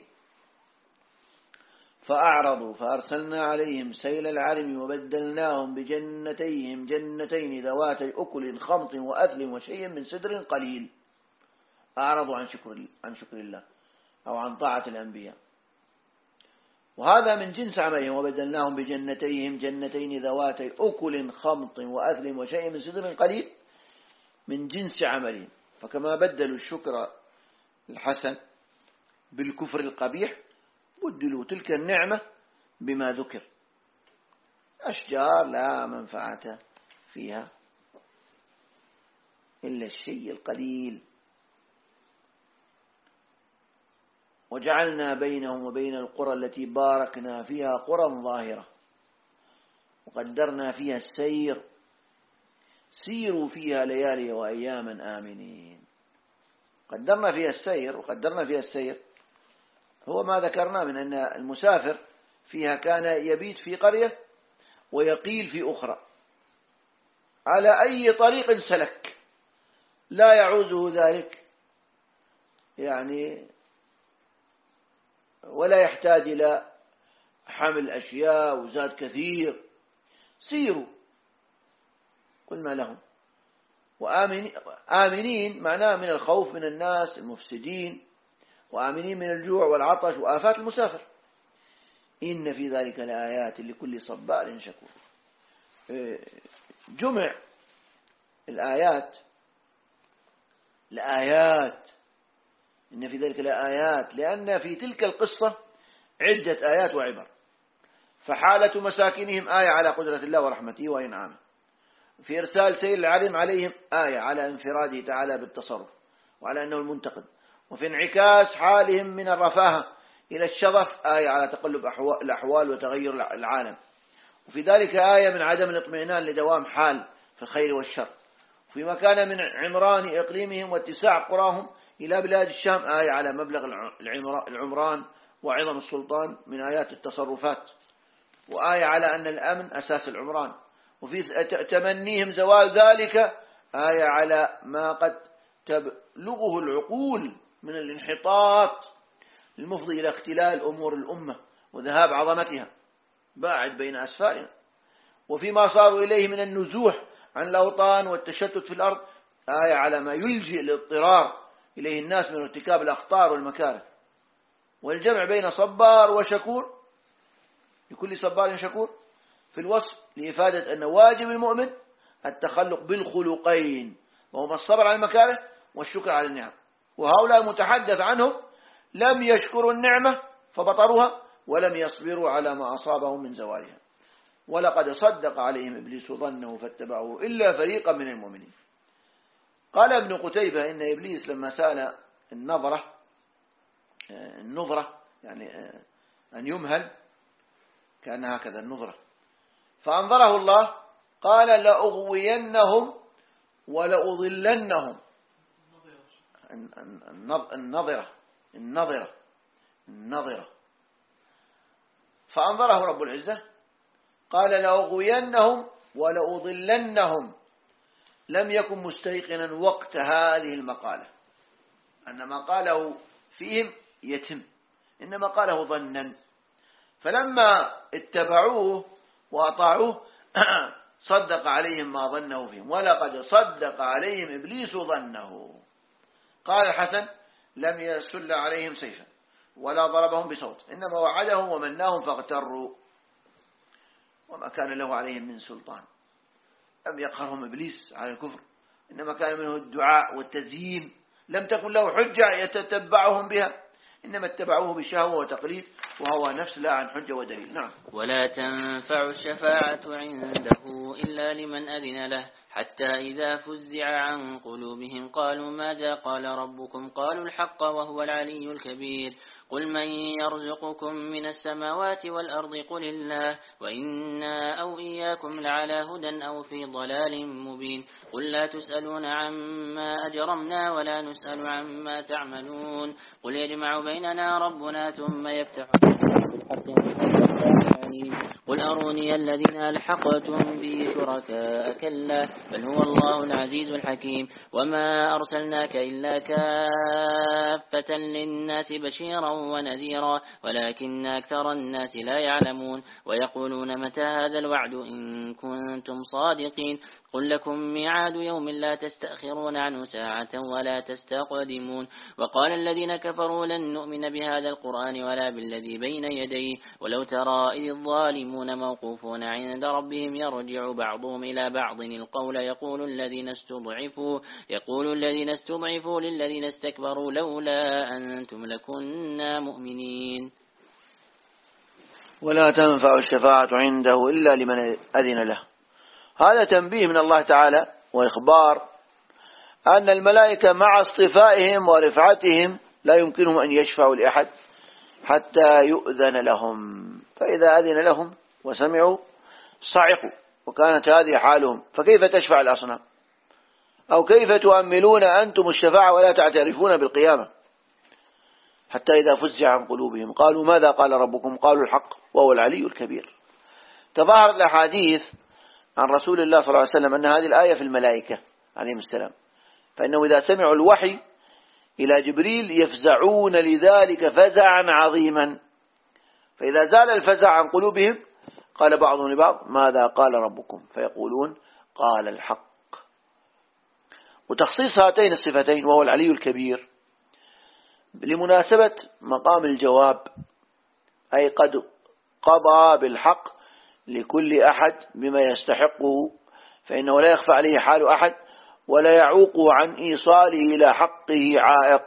فأعرضوا فأرسلنا عليهم سيل العرم وبدلناهم بجنتيهم جنتين ذواتي أكل خمط وأثل وشيء من سدر قليل. أعرضوا عن شكر الله أو عن طاعة الأنبياء، وهذا من جنس عملهم. وبدلناهم بجنتيهم جنتين ذواتي أكل خمط وأثل وشيء من سدر قليل من جنس عملهم. فكما بدلوا الشكر الحسن بالكفر القبيح بدلوا تلك النعمة بما ذكر، أشجار لا منفعة فيها إلا الشيء القليل. وجعلنا بينهم وبين القرى التي باركنا فيها قرى ظاهرة وقدرنا فيها السير سيروا فيها ليالي وأياما آمنين. قدرنا فيها السير، وقدرنا فيها السير هو ما ذكرنا من أن المسافر فيها كان يبيت في قرية ويقيل في أخرى على أي طريق سلك لا يعوزه ذلك يعني، ولا يحتاج إلى حمل أشياء وزاد كثير. سيروا قلنا لهم وآمنين معناه من الخوف من الناس المفسدين، وآمنين من الجوع والعطش وآفات المسافر. إن في ذلك لآيات لكل صبار شكور. جمع الآيات لآيات، إن في ذلك لآيات، لأن في تلك القصة عدة آيات وعبر. فحالة مساكنهم آية على قدرة الله ورحمته وإنعامه، في إرسال سيل العرم عليهم آية على انفراده تعالى بالتصرف وعلى أنه المنتقم، وفي انعكاس حالهم من الرفاهة إلى الشظف آية على تقلب الأحوال وتغير العالم، وفي ذلك آية من عدم الاطمئنان لدوام حال في الخير والشر. وفيما كان من عمران إقليمهم واتساع قراهم إلى بلاد الشام آية على مبلغ العمران وعظم السلطان من آيات التصرفات، وآية على أن الأمن أساس العمران. وفي تمنيهم زوال ذلك آية على ما قد تبلغه العقول من الانحطاط المفضي إلى اختلال أمور الأمة وذهاب عظمتها باعد بين أسفارنا، وفيما صاروا إليه من النزوح عن الأوطان والتشتت في الأرض آية على ما يلجئ الاضطرار إليه الناس من ارتكاب الأخطار والمكاره، والجمع بين صبار وشكور لكل صبار شكور في الوصف لإفادة أن واجب المؤمن التخلق بالخلقين، وهما الصبر على المكاره والشكر على النعم. وهؤلاء المتحدث عنهم لم يشكروا النعمة فبطروها، ولم يصبروا على ما أصابهم من زوالها. ولقد صدق عليهم إبليس ظنه فاتبعوه إلا فريقا من المؤمنين. قال ابن قتيبة إن إبليس لما سأل النظرة يعني أن يمهل، كان هكذا النظرة، فأنظره الله قال لأغوينهم ولأضلنهم. النظرة فأنظره رب العزة قال لأغوينهم ولأضلنهم. لم يكن مستيقنا وقت هذه المقالة أن ما قاله فيهم يتم، إنما قاله ظنا. فلما اتبعوه وأطاعوه صدق عليهم ما ظنه فيهم، ولقد صدق عليهم إبليس ظنه. قال الحسن لم يسل عليهم سيفا ولا ضربهم بصوت، إنما وعدهم ومناهم فاغتروا وما كان له عليهم من سلطان. لم يقهرهم إبليس على الكفر، إنما كان منه الدعاء والتزيين. لم تكن له حجة يتتبعهم بها، إنما اتبعوه بشهوة وتقليد وهوى نفس لا عن حجة ودليل. نعم. ولا تنفع الشفاعة عنده إلا لمن أذن له، حتى إذا فزع عن قلوبهم قالوا ماذا قال ربكم؟ قالوا الحق وهو العلي الكبير. قل من يرزقكم من السماوات والأرض؟ قل الله، وإنا أو إياكم لعلى هدى أو في ضلال مبين. قل لا تسألون عما أجرمنا ولا نسأل عما تعملون. قل يجمع بيننا ربنا ثم يفتح بالحق. قل أروني الذين ألحقتم به شركاء كلا بل هو الله العزيز الحكيم. وما أرسلناك إلا كافة للناس بشيرا ونذيرا ولكن أكثر الناس لا يعلمون. ويقولون متى هذا الوعد إن كنتم صادقين؟ قل لكم ميعاد يوم لا تستأخرون عنه ساعة ولا تستقدمون. وقال الذين كفروا لن نؤمن بهذا القرآن ولا بالذي بين يديه ولو ترى إذ الظالمون موقوفون عند ربهم يرجع بعضهم إلى بعض القول يقول الذين استضعفوا للذين استكبروا لولا أنتم لكنا مؤمنين. ولا تنفع الشفاعة عنده إلا لمن أذن له. هذا تنبيه من الله تعالى وإخبار أن الملائكة مع اصطفائهم ورفعتهم لا يمكنهم أن يشفعوا لأحد حتى يؤذن لهم، فإذا أذن لهم وسمعوا صعقوا، وكانت هذه حالهم. فكيف تشفع الأصنام؟ أو كيف تؤملون أنتم الشفاعة ولا تعترفون بالقيامة؟ حتى إذا فزع عن قلوبهم قالوا ماذا قال ربكم؟ قالوا الحق وهو العلي الكبير. تظاهرت الأحاديث عن رسول الله صلى الله عليه وسلم أن هذه الآية في الملائكة عليهم السلام، فإنه إذا سمعوا الوحي إلى جبريل يفزعون لذلك فزعا عظيما، فإذا زال الفزع عن قلوبهم قال بعضهم لبعض ماذا قال ربكم؟ فيقولون قال الحق. وتخصيص هاتين الصفتين وهو العلي الكبير لمناسبة مقام الجواب، أي قد قضى بالحق لكل أحد بما يستحقه، فإنه لا يخفى عليه حال أحد ولا يعوقه عن إيصاله إلى حقه عائق.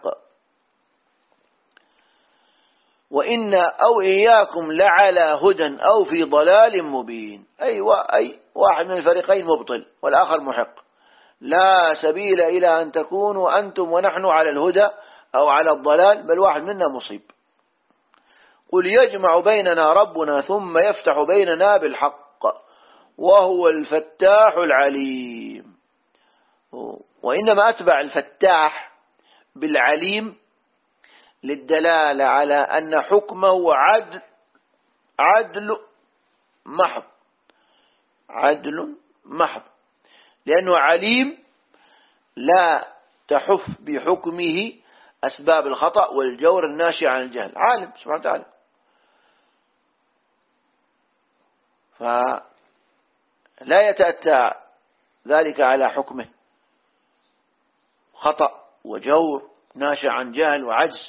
وإن أو إياكم لعلى هدى أو في ضلال مبين، أي واحد من الفريقين مبطل والآخر محق، لا سبيل إلى أن تكونوا أنتم ونحن على الهدى أو على الضلال، بل واحد منا مصيب. قل يجمع بيننا ربنا ثم يفتح بيننا بالحق وهو الفتاح العليم. وإنما أتبع الفتاح بالعليم للدلالة على أن حكمه عدل محض، لأنه عليم لا تحف بحكمه أسباب الخطأ والجور الناشئ عن الجهل، عالم سبحانه وتعالى. فلا يتأتى ذلك على حكمه، خطأ وجور ناشئ عن جهل وعجز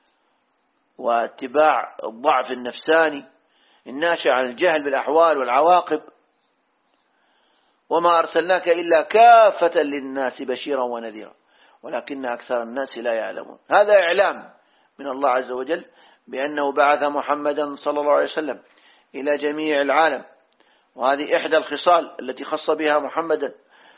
واتباع الضعف النفساني الناشئ عن الجهل بالأحوال والعواقب. وما أرسلناك إلا كافة للناس بشيرا ونذيرا ولكن أكثر الناس لا يعلمون. هذا إعلام من الله عز وجل بأنه بعث محمدا صلى الله عليه وسلم إلى جميع العالم، وهذه إحدى الخصال التي خص بها محمد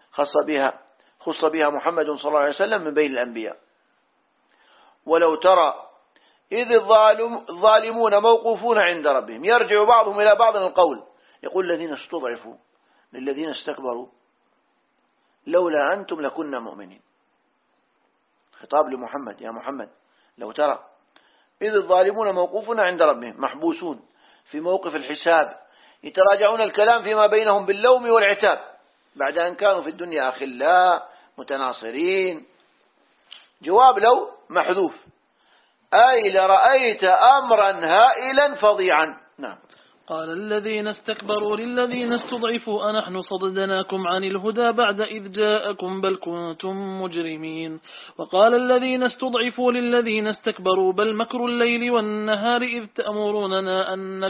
صلى الله عليه وسلم من بين الأنبياء. ولو ترى إذ الظالمون موقوفون عند ربهم يرجع بعضهم إلى بعض القول يقول الذين استضعفوا للذين استكبروا لولا أنتم لكنا مؤمنين. خطاب لمحمد: يا محمد لو ترى إذ الظالمون موقوفون عند ربهم، محبوسون في موقف الحساب، يتراجعون الكلام فيما بينهم باللوم والعتاب بعد أن كانوا في الدنيا أخلاء متناصرين. جواب لو محذوف، أي لرأيت أمرا هائلا فظيعا. نعم. قال الذين استكبروا للذين استضعفوا أنحن صددناكم عن الهدى بعد إذ جاءكم بل كنتم مجرمين. وقال الذين استضعفوا للذين استكبروا بل مكر الليل والنهار إذ تأمروننا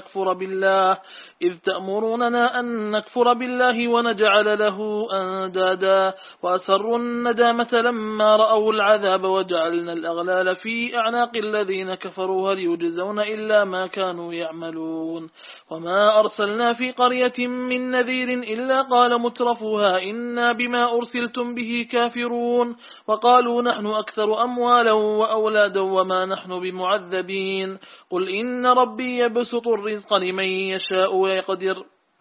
أن نكفر بالله ونجعل له أندادا وأسروا الندامة لما رأوا العذاب وجعلنا الأغلال في أعناق الذين كفروا هل يجزون إلا ما كانوا يعملون. وما أرسلنا في قرية من نذير إلا قال مترفوها إنا بما أرسلتم به كافرون وقالوا نحن أكثر أموالا وأولادا وما نحن بمعذبين قل إن ربي يبسط الرزق لمن يشاء ويقدر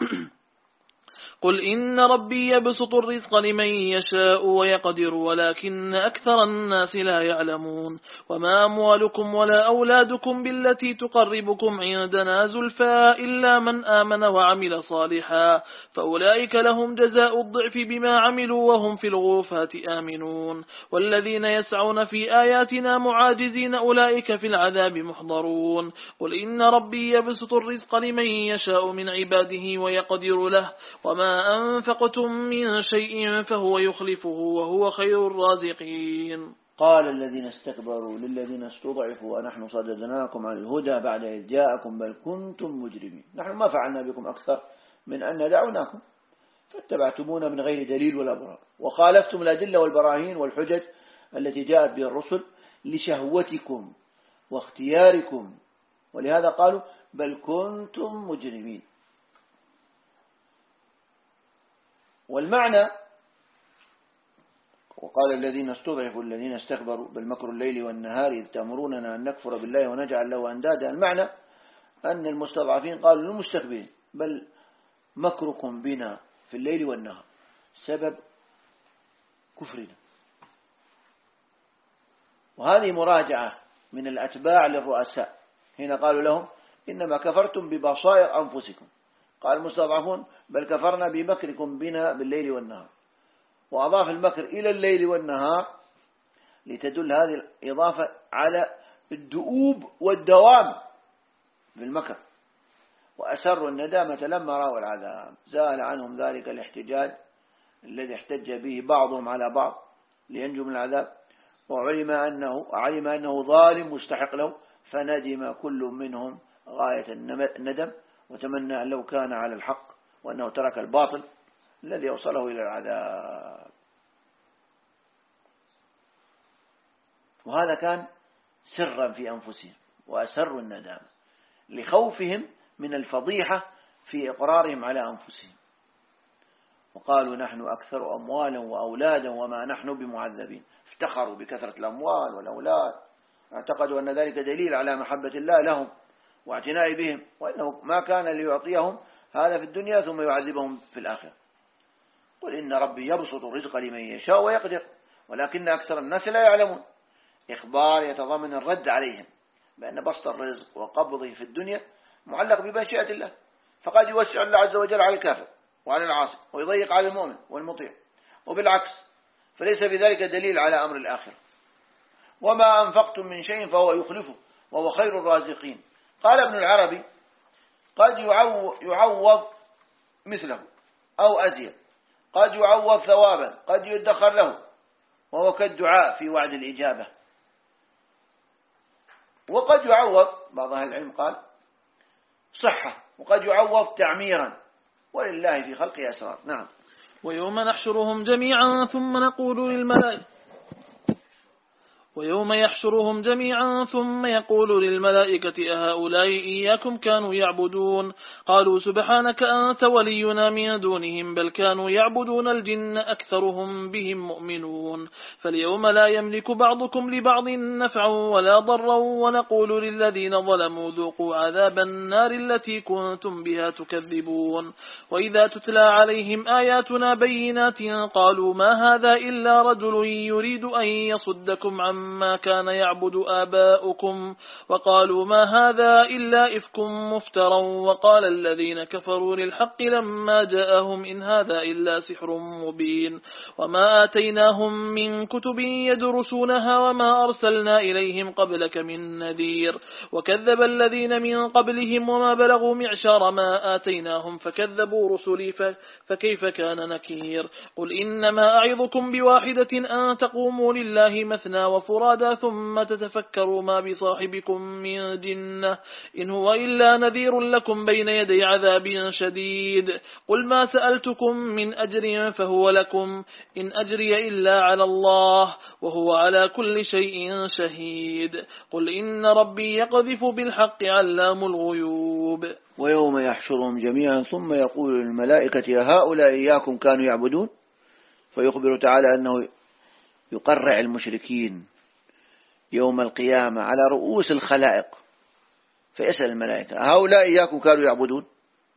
ولكن أكثر الناس لا يعلمون. وما أموالكم ولا أولادكم بالتي تقربكم عندنا زلفى إلا من آمن وعمل صالحا فأولئك لهم جزاء الضعف بما عملوا وهم في الغرفات آمنون. والذين يسعون في آياتنا معاجزين أولئك في العذاب محضرون. قل إن ربي يبسط الرزق لمن يشاء من عباده ويقدر له وما أنفقتم من شيء فهو يخلفه وهو خير الرازقين. قال الذين استكبروا للذين استضعفوا ونحن صددناكم عن الهدى بعد إذ جاءكم بل كنتم مجرمين. نحن ما فعلنا بكم أكثر من أن دعوناكم فاتبعتمونا من غير دليل ولا برهان وخالفتم الأدلة والبراهين والحجج التي جاءت بها الرسل لشهوتكم واختياركم، ولهذا قالوا بل كنتم مجرمين. والمعنى وقال الذين استضعفوا الذين استكبروا بل مكر الليل والنهار إذ تأمروننا أن نكفر بالله ونجعل له أندادا. المعنى أن المستضعفين قالوا للمستكبرين بل مكركم بنا في الليل والنهار سبب كفرنا. وهذه مراجعة من الأتباع للرؤساء، هنا قالوا لهم إنما كفرتم ببصائر أنفسكم. قال المستضعفون بل كفرنا بمكركم بنا بالليل والنهار، وأضاف المكر إلى الليل والنهار لتدل هذه الإضافة على الدؤوب والدوام بالمكر. وأسروا الندامة لما رأوا العذاب زال عنهم ذلك الاحتجاج الذي احتج به بعضهم على بعض لينجوا من العذاب، وعلم أنه ظالم مستحق له فندم كل منهم غاية الندم وتمنى أن لو كان على الحق وأنه ترك الباطل الذي أوصله إلى العذاب. وهذا كان سرا في أنفسهم وأسروا الندامة لخوفهم من الفضيحة في إقرارهم على أنفسهم. وقالوا نحن أكثر أموالا وأولادا وما نحن بمعذبين. افتخروا بكثرة الأموال والأولاد، اعتقدوا أن ذلك دليل على محبة الله لهم واعتناء بهم، وأنه ما كان ليعطيهم هذا في الدنيا ثم يعذبهم في الآخرة. قل إن ربي يبسط الرزق لمن يشاء ويقدر ولكن أكثر الناس لا يعلمون. إخبار يتضمن الرد عليهم بأن بسط الرزق وقبضه في الدنيا معلق بمشيئة الله، فقد يوسع الله عز وجل على الكافر وعلى العاصي ويضيق على المؤمن والمطيع، وبالعكس فليس بذلك دليل على أمر الآخرة. وما أنفقتم من شيء فهو يخلفه وهو خير الرازقين. قال ابن العربي قد يعوض مثله أو أزيد، قد يعوض ثوابا، قد يدخر له، وهو كالدعاء في وعد الإجابة. وقد يعوض بعض أهل العلم قال صحة، وقد يعوض تعميرا، ولله في خلقه أسرار. نعم. ويوم نحشرهم جميعا ثم نقول للملائكة أهؤلاء إياكم كانوا يعبدون؟ قالوا سبحانك أنت ولينا من دونهم بل كانوا يعبدون الجن أكثرهم بهم مؤمنون. فاليوم لا يملك بعضكم لبعض نفعا ولا ضرا، ونقول للذين ظلموا ذوقوا عذاب النار التي كنتم بها تكذبون. وإذا تتلى عليهم آياتنا بينات قالوا ما هذا إلا رجل يريد أن يصدكم عما كان يعبد آباؤكم، وقالوا ما هذا إلا إفك مفترى. وقال الذين كفروا للحق لما جاءهم إن هذا إلا سحر مبين. وما آتيناهم من كتب يدرسونها وما أرسلنا إليهم قبلك من نذير. وكذب الذين من قبلهم وما بلغوا معشار ما آتيناهم فكذبوا رسلي فكيف كان نكير. قل إنما أعظكم بواحدة أن تقوموا لله مثنى وفرادا ثم تتفكروا ما بصاحبكم من جنة إن هو إلا نذير لكم بين يدي عذاب شديد. قل ما سألتكم من أجر فهو لكم إن أجري إلا على الله وهو على كل شيء شهيد. قل إن ربي يقذف بالحق علام الغيوب. ويوم يحشرهم جميعا ثم يقول للملائكة هؤلاء إياكم كانوا يعبدون، فيخبر تعالى أنه يقرع المشركين يوم القيامة على رؤوس الخلائق، فيسأل الملائكة هؤلاء إياكم كانوا يعبدون.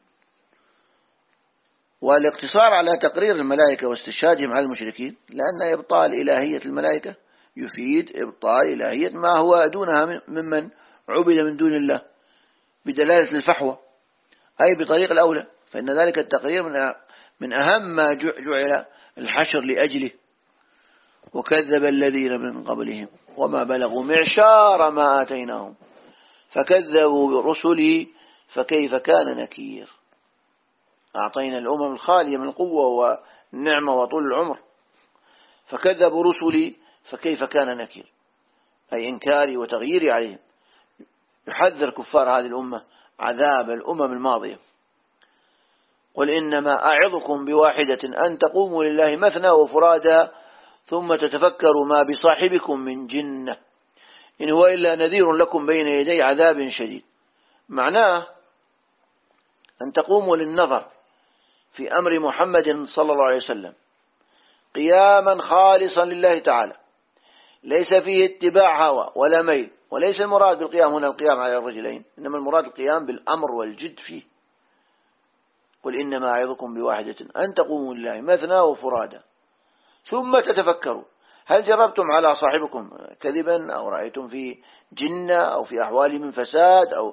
والاقتصار على تقرير الملائكة واستشهادهم على المشركين لأن إبطال إلهية الملائكة يفيد إبطال إلهية ما هو دونها ممن عبد من دون الله بدلالة الفحوى، أي بطريق الأولى، فإن ذلك التقرير من أهم ما جعل الحشر لأجله. وكذب الذين من قبلهم وما بلغوا معشار ما آتيناهم فكذبوا برسلي فكيف كان نكير. أعطينا الأمم الخالية من القوة والنعمة وطول العمر، فكذبوا رسلي فكيف كان نكير، أي إنكاري وتغييري عليهم. يحذر كفار هذه الأمة عذاب الأمم الماضية. قل إنما أعظكم بواحدة أن تقوموا لله مثنى وفرادا ثم تتفكروا ما بصاحبكم من جنة إن هو إلا نذير لكم بين يدي عذاب شديد. معناه أن تقوموا للنظر في أمر محمد صلى الله عليه وسلم قياما خالصا لله تعالى، ليس فيه اتباع هوى ولا ميل، وليس المراد بالقيام هنا القيام على الرجلين، إنما المراد القيام بالأمر والجد فيه. قل إنما أعظكم بواحدة أن تقوموا لله مثنى وفرادا ثم تتفكروا هل جربتم على صاحبكم كذبا أو رأيتم في جنة أو في أحوال من فساد أو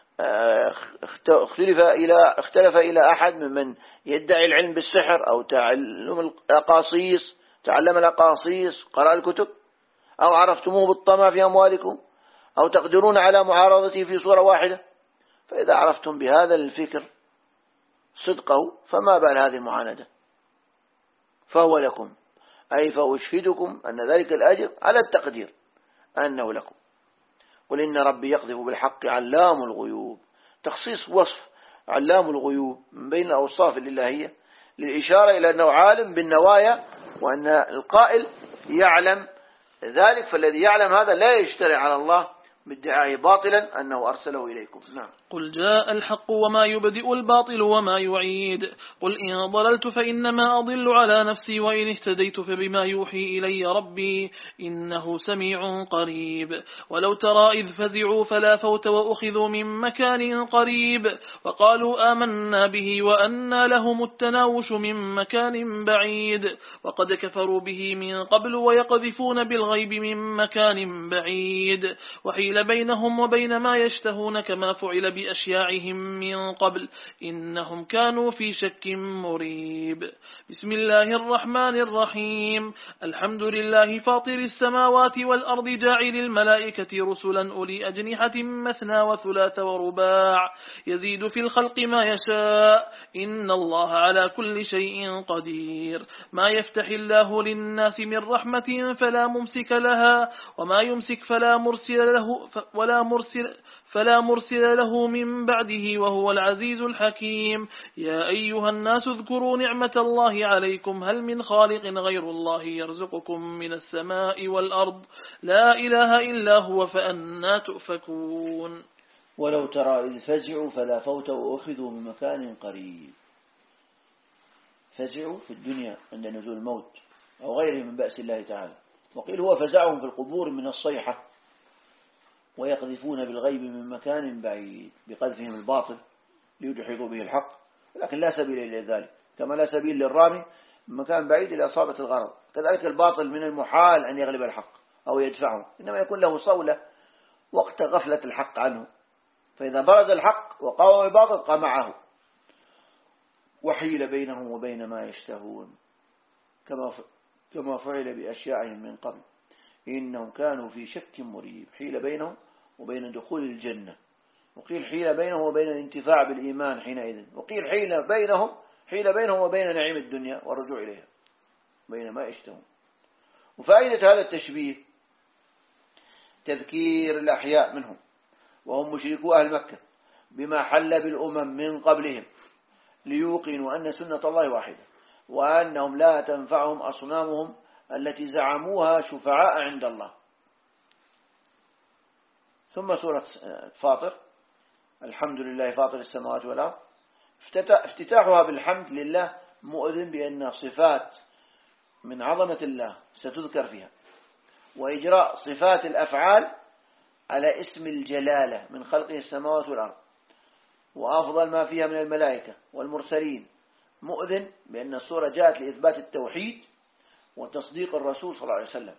اختلف إلى أحد ممن يدعي العلم بالسحر أو تعلم الأقاصيص قرأ الكتب، أو عرفتموه بالطمع في أموالكم، أو تقدرون على معارضته في صورة واحدة. فإذا عرفتم بهذا الفكر صدقه فما بال هذه المعاندة، فهو لكم، أي فأشهدكم أن ذلك الأجر على التقدير أنه لكم. قل إن ربي يقذف بالحق علام الغيوب، تخصيص وصف علام الغيوب من بين الأوصاف الإلهية للإشارة إلى أنه عالم بالنوايا وأن القائل يعلم ذلك، فالذي يعلم هذا لا يشتري على الله بادعاء باطلا أنه أرسله إليكم. نعم. قل جاء الحق وما يبدئ الباطل وما يعيد. قل إن ضللت فإنما أضل على نفسي وإن اهتديت فبما يوحي إلي ربي إنه سميع قريب. ولو ترى إذ فزعوا فلا فوت وأخذوا من مكان قريب وقالوا آمنا به وأنى لهم التناوش من مكان بعيد وقد كفروا به من قبل ويقذفون بالغيب من مكان بعيد. وحين حيل بينهم وبين ما يشتهون كما فعل بأشياعهم من قبل إنهم كانوا في شك مريب. بسم الله الرحمن الرحيم. الحمد لله فاطر السماوات والأرض جاعل الملائكة رسلا أولي أجنحة مثنى وثلاث ورباع يزيد في الخلق ما يشاء إن الله على كل شيء قدير. ما يفتح الله للناس من رحمة فلا ممسك لها وما يمسك فلا مرسل له من بعده وهو العزيز الحكيم. يا أيها الناس اذكروا نعمة الله عليكم هل من خالق غير الله يرزقكم من السماء والأرض لا إله إلا هو فأنا تؤفكون. ولو ترى إذ فزعوا فلا فوت وأخذوا من مكان قريب. فزعوا في الدنيا عند نزول الموت أو غيره من بأس الله تعالى، وقيل هو فزعهم في القبور من الصيحة، ويقذفون بالغيب من مكان بعيد بقذفهم الباطل ليدحضوا به الحق، لكن لا سبيل إلى ذلك، كما لا سبيل للرامي من مكان بعيد إلى إصابة الغرض، كذلك الباطل من المحال أن يغلب الحق أو يدفعه، إنما يكون له صولة وقت غفلة الحق عنه، فإذا برز الحق وقاوم الباطل قمعه وحيل بينهم وبين ما يشتهون كما فعل بأشياعهم من قبل إنهم كانوا في شك مريب. حيل بينهم وبين دخول الجنة، وقيل حيل بينهم وبين الانتفاع بالإيمان حينئذ، وقيل حيل بينهم وبين نعيم الدنيا والرجوع إليها بين ما يشتهون. وفائدة هذا التشبيه تذكير الأحياء منهم وهم مشركو أهل مكة بما حل بالأمم من قبلهم ليوقنوا أن سنة الله واحدة وأنهم لا تنفعهم أصنامهم التي زعموها شفعاء عند الله. ثم سورة فاطر. الحمد لله فاطر السماوات والأرض، افتتاحها بالحمد لله مؤذن بأن صفات من عظمة الله ستذكر فيها، وإجراء صفات الأفعال على اسم الجلالة من خلقه السماوات والأرض وأفضل ما فيها من الملائكة والمرسلين مؤذن بأن السورة جاءت لإثبات التوحيد وتصديق الرسول صلى الله عليه وسلم.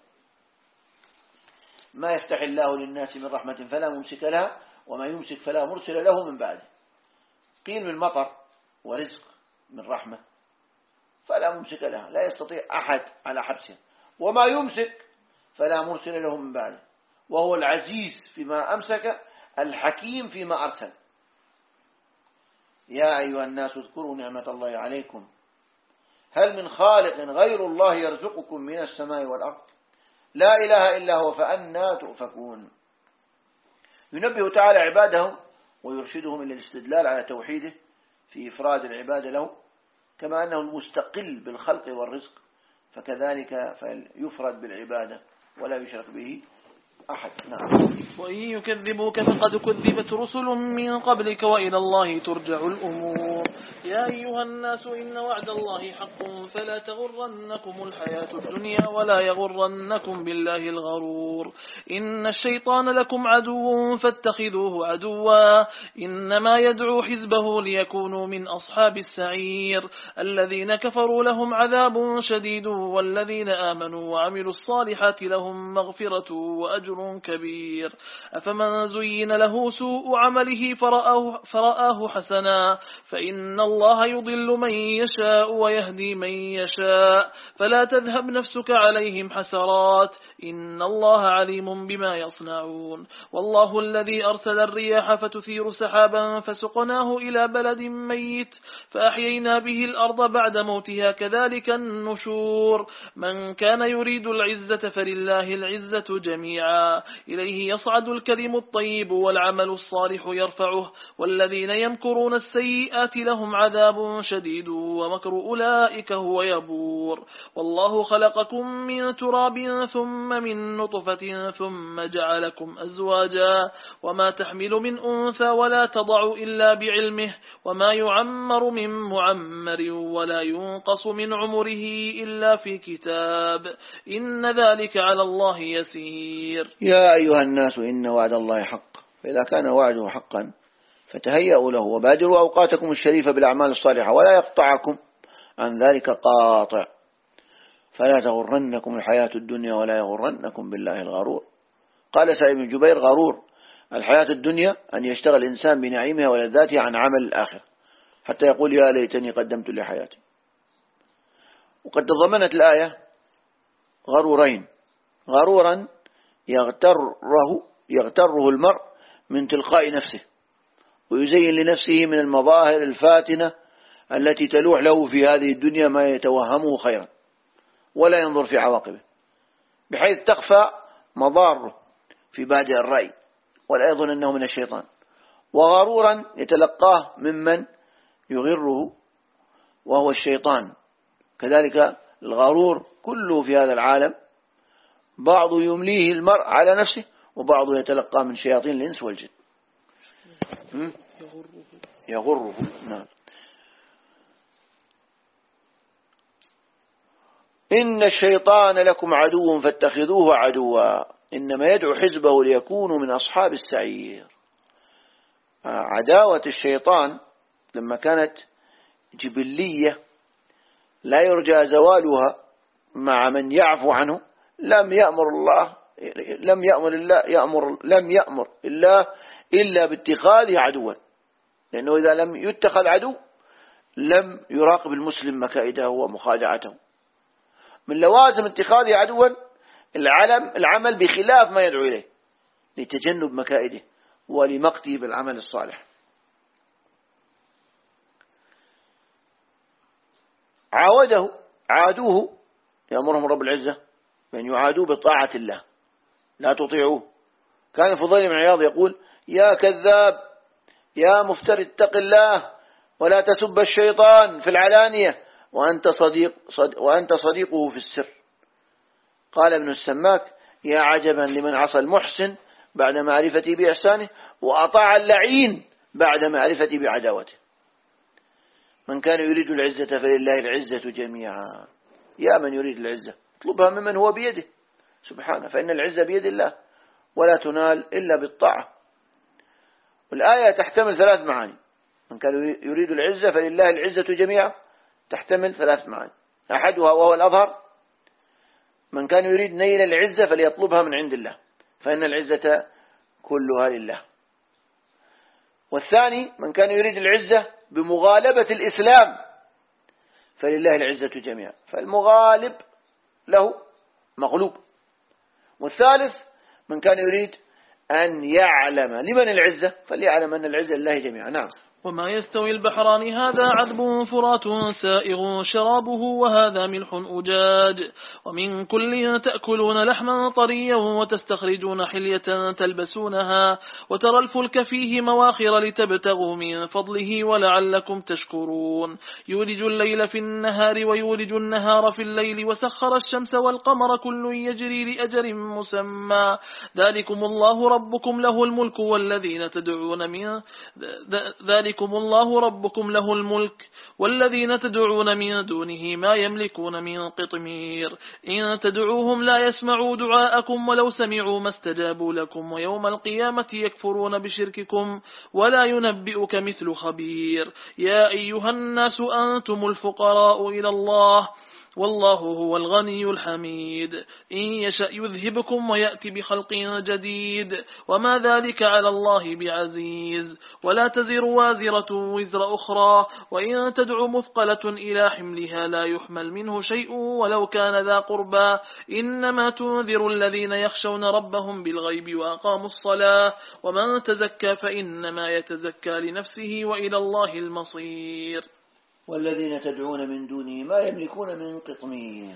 ما يفتح الله للناس من رحمة فلا ممسك لها وما يمسك فلا مرسل له من بعده. قيل من مطر ورزق من رحمة فلا ممسك لها، لا يستطيع أحد على حبسه، وما يمسك فلا مرسل له من بعده، وهو العزيز فيما أمسك الحكيم فيما أرسل. يا أيها الناس اذكروا نعمة الله عليكم هل من خالق غير الله يرزقكم من السماء والأرض لا إله إلا هو فأنا تؤفكون. ينبه تعالى عباده ويرشدهم إلى الاستدلال على توحيده في إفراد العبادة له، كما أنه المستقل بالخلق والرزق فكذلك فيفرد بالعبادة ولا يشرك به أحد. نعم. وإن يكذبوك فقد كذبت رسل من قبلك وإلى الله ترجع الأمور. يا أيها الناس إن وعد الله حق فلا تغرنكم الحياة الدنيا ولا يغرنكم بالله الغرور. إن الشيطان لكم عدو فاتخذوه عدوا إنما يدعو حزبه ليكونوا من أصحاب السعير. الذين كفروا لهم عذاب شديد والذين آمنوا وعملوا الصالحات لهم مغفرة وأجر كبير. أفمن زين له سوء عمله فرآه حسنا فإن الله يضل من يشاء ويهدي من يشاء فلا تذهب نفسك عليهم حسرات إن الله عليم بما يصنعون. والله الذي أرسل الرياح فتثير سحابا فسقناه إلى بلد ميت فأحيينا به الأرض بعد موتها كذلك النشور. من كان يريد العزة فلله العزة جميعا إليه يصعد الكلم الطيب والعمل الصالح يرفعه والذين يمكرون السيئات لهم عذاب شديد ومكر أولئك هو يبور. والله خلقكم من تراب ثم من نطفة ثم جعلكم أزواجا وما تحمل من أنثى ولا تضع إلا بعلمه وما يعمر من معمر ولا ينقص من عمره إلا في كتاب إن ذلك على الله يسير. يا أيها الناس إن وعد الله حق فإذا كان وعده حقا فتهيأوا له وبادروا أوقاتكم الشريفة بالأعمال الصالحة ولا يقطعكم عن ذلك قاطع. فلا تغرنكم الحياة الدنيا ولا يغرنكم بالله الغرور. قال سعيد بن جبير غرور الحياة الدنيا أن يشتغل الإنسان بنعيمها ولذاتها عن عمل الآخرة حتى يقول يا ليتني قدمت لحياتي. وقد تضمنت الآية غرورين: غرورا يغتره المرء من تلقاء نفسه ويزين لنفسه من المظاهر الفاتنة التي تلوح له في هذه الدنيا ما يتوهمه خيرا ولا ينظر في عواقبه، بحيث تخفى مضاره في بادئ الرأي ولا يظن أنه من الشيطان. وغرورا يتلقاه ممن يغره وهو الشيطان. كذلك الغرور كله في هذا العالم بعض يمليه المرء على نفسه وبعض يتلقاه من شياطين الإنس والجن. يغره. نعم. إن الشيطان لكم عدو فاتخذوه عدوا إنما يدعو حزبه ليكونوا من أصحاب السعير. عداوة الشيطان لما كانت جبلية لا يرجى زوالها مع من يعفو عنه لم يأمر الله إلا باتخاذه عدوا، لأنه إذا لم يتخذ عدو لم يراقب المسلم مكائده ومخادعته. من لوازم اتخاذه عدوا العمل بخلاف ما يدعو إليه لتجنب مكائده ولمقته بالعمل الصالح. عادوه يأمرهم رب العزة بأن يعادوه بطاعة الله لا تطيعوه. كان فضيل بن عياض يقول: يا كذاب يا مفتري اتق الله ولا تسب الشيطان في العلانية وأنت صديقه في السر. قال ابن السماك: يا عجبا لمن عصى المحسن بعد معرفتي بإحسانه وأطاع اللعين بعد معرفتي بعداوته. من كان يريد العزة فلله العزة جميعا. يا من يريد العزة اطلبها ممن هو بيده سبحانه، فإن العزة بيد الله ولا تنال إلا بالطاعة. والآية تحتمل 3 معاني. من كان يريد العزة فلله العزة جميعا تحتمل 3 معاني. أحدها وهو الأظهر: من كان يريد نيل العزة فليطلبها من عند الله فإن العزة كلها لله. والثاني: من كان يريد العزة بمغالبة الإسلام فلله العزة جميعا، فالمغالب له مغلوب. والثالث: من كان يريد أن يعلم لمن العزة فليعلم أن العزة لله جميعا. نعم. وما يستوي البحران هذا عذب فرات سائغ شرابه وهذا ملح أجاج ومن كل تأكلون لحما طريا وتستخرجون حلية تلبسونها وترى الفلك فيه مواخر لتبتغوا من فضله ولعلكم تشكرون. يولج الليل في النهار ويولج النهار في الليل وسخر الشمس والقمر كل يجري لأجل مسمى ذلكم الله ربكم له الملك والذين تدعون من ذلكم الله ربكم له الملك والذين تدعون من دونه ما يملكون من قطمير إن تدعوهم لا يسمعوا دعاءكم ولو سمعوا ما استجابوا لكم ويوم القيامة يكفرون بشرككم ولا ينبئك مثل خبير. يا أيها الناس أنتم الفقراء إلى الله والله هو الغني الحميد إن يشأ يذهبكم ويأتي بخلق جديد وما ذلك على الله بعزيز. ولا تزر وازرة وزر أخرى وإن تدع مثقلة إلى حملها لا يحمل منه شيء ولو كان ذا قربى إنما تنذر الذين يخشون ربهم بالغيب وأقاموا الصلاة ومن تزكى فإنما يتزكى لنفسه وإلى الله المصير. والذين تدعون من دونه ما يملكون من قطمير،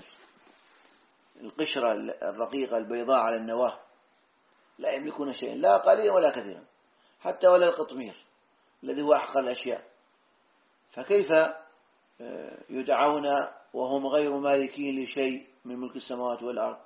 القشرة الرقيقة البيضاء على النواة، لا يملكون شيئا لا قليلا ولا كثيرا حتى ولا القطمير الذي هو أحقر الأشياء. فكيف يدعون وهم غير مالكين لشيء من ملك السماوات والأرض؟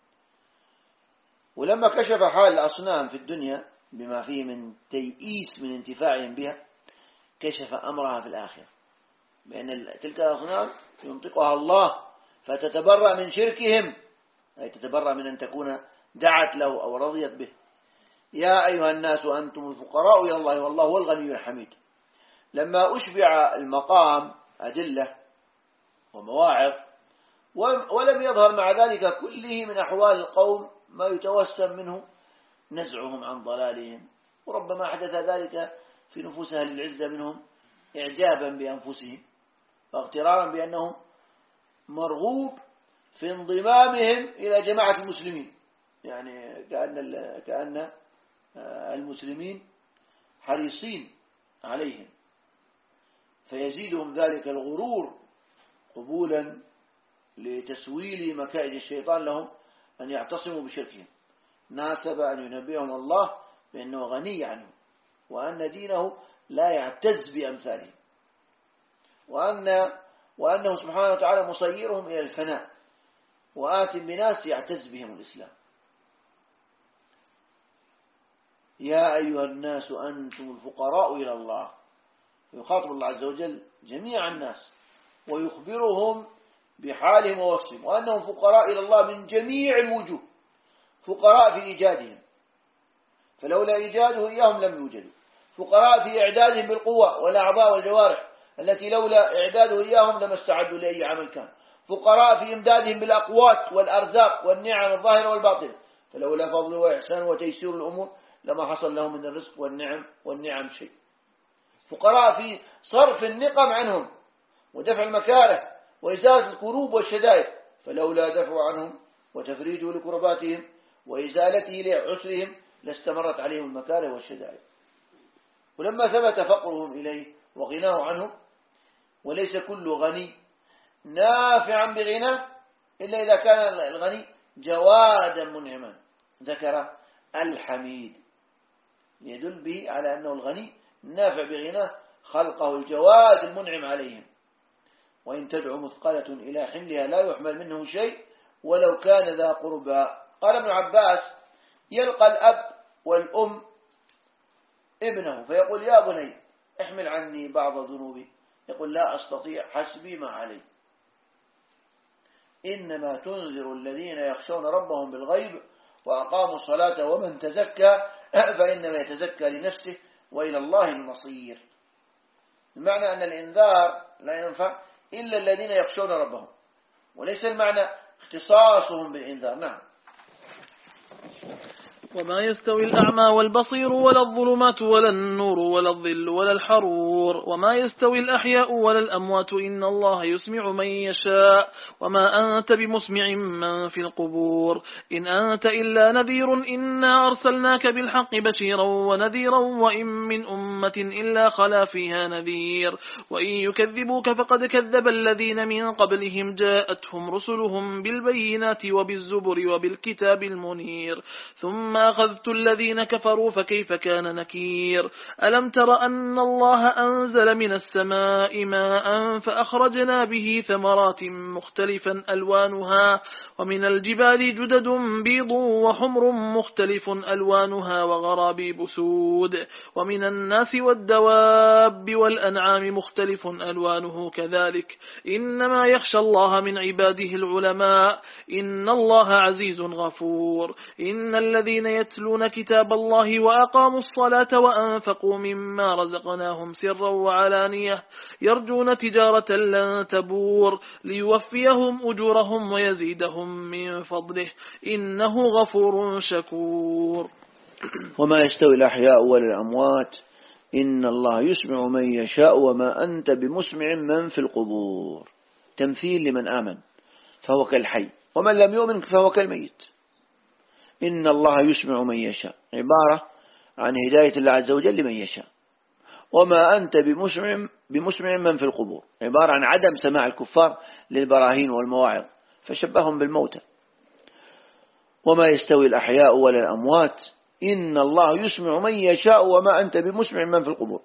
ولما كشف حال الأصنام في الدنيا بما فيه من تيئيس من انتفاعهم بها كشف أمرها في الآخرة بأن تلك الأصنام ينطقها الله فتتبرأ من شركهم، أي تتبرأ من أن تكون دعت له أو رضيت به. يا أيها الناس أنتم الفقراء إلى الله والله هو الغني الحميد. لما أشبع المقام أدلة ومواعظ ولم يظهر مع ذلك كله من أحوال القوم ما يتوسم منه نزعهم عن ضلالهم وربما حدث ذلك في نفوس أهل العزة منهم إعجابا بأنفسهم واغترارا بأنهم مرغوب في انضمامهم إلى جماعة المسلمين، يعني كأن المسلمين حريصين عليهم، فيزيدهم ذلك الغرور قبولا لتسويل مكائد الشيطان لهم أن يعتصموا بشركهم. ناسب أن ينبئهم الله بأنه غني عنهم، وأن دينه لا يعتز بأمثالهم، وأنه سبحانه وتعالى مسيرهم إلى الفناء، وآت بناس يعتز بهم الإسلام. يا أيها الناس أنتم الفقراء إلى الله، يخاطب الله عز وجل جميع الناس ويخبرهم بحالهم ووصفهم، وأنهم فقراء إلى الله من جميع الوجوه، فقراء في إيجادهم فلولا إيجاده إياهم لم يوجدوا، فقراء في إعدادهم بالقوة والأعضاء والجوارح التي لولا إعداده إياهم لما استعدوا لأي عمل كان، فقراء في إمدادهم بالأقوات والأرزاق والنعم الظاهرة والباطنة فلولا فضل وإحسان وتيسير الأمور لما حصل لهم من الرزق والنعم شيء، فقراء في صرف النقم عنهم ودفع المكاره وإزالة الكروب والشدائد فلولا دفع عنهم وتفريجه لكرباتهم وإزالته لعسرهم لاستمرت عليهم المكاره والشدائد. ولما ثبت فقرهم إليه وغناه عنهم، وليس كل غني نافعا بغناه إلا إذا كان الغني جوادا منعما، ذكر الحميد يدل به على أنه الغني نافع بغناه خلقه الجواد المنعم عليهم، وإن تدعو مثقلة إلى حملها لا يحمل منه شيء ولو كان ذا قربى. قال ابن عباس: يلقى الأب والأم ابنه فيقول: يا بني احمل عني بعض ذنوبي، يقول: لا أستطيع، حسبي ما علي. إنما تنذر الذين يخشون ربهم بالغيب وأقاموا الصلاة ومن تزكى فإنما يتزكى لنفسه وإلى الله المصير. المعنى أن الإنذار لا ينفع إلا الذين يخشون ربهم، وليس المعنى اختصاصهم بالإنذار. نعم. وما يستوي الأعمى والبصير ولا الظلمات ولا النور ولا الظل ولا الحرور، وما يستوي الأحياء ولا الأموات، إن الله يسمع من يشاء، وما أنت بمسمع من في القبور، إن أنت إلا نذير، إنا أرسلناك بالحق بشيرا ونذيرا، وإن من أمة إلا خلا فيها نذير، وإن يكذبوك فقد كذب الذين من قبلهم جاءتهم رسلهم بالبينات وبالزبر وبالكتاب المنير، ثم أخذت الذين كفروا فكيف كان نكير. ألم تر أن الله أنزل من السماء ماء فأخرجنا به ثمرات مختلفا ألوانها، ومن الجبال جدد بيض وحمر مختلف ألوانها وغرابيب سود، ومن الناس والدواب والأنعام مختلف ألوانه كذلك، إنما يخشى الله من عباده العلماء، إن الله عزيز غفور. إن الذين يتلون كتاب الله وأقاموا الصلاة وأنفقوا مما رزقناهم سرا وعلانية يرجون تجارة لن تبور ليوفيهم أجورهم ويزيدهم من فضله إنه غفور شكور. وما يستوي الأحياء ولا الأموات إن الله يسمع من يشاء وما أنت بمسمع من في القبور. تمثيل لمن آمن فهو كالحي، ومن لم يؤمن فهو كالميت. إن الله يسمع من يشاء عبارة عن هداية الله عز وجل لمن يشاء، وما أنت بمسمع من في القبور عبارة عن عدم سماع الكفار للبراهين والمواعظ فشبههم بالموتى. وما يستوي الأحياء ولا الأموات إن الله يسمع من يشاء وما أنت بمسمع من في القبور.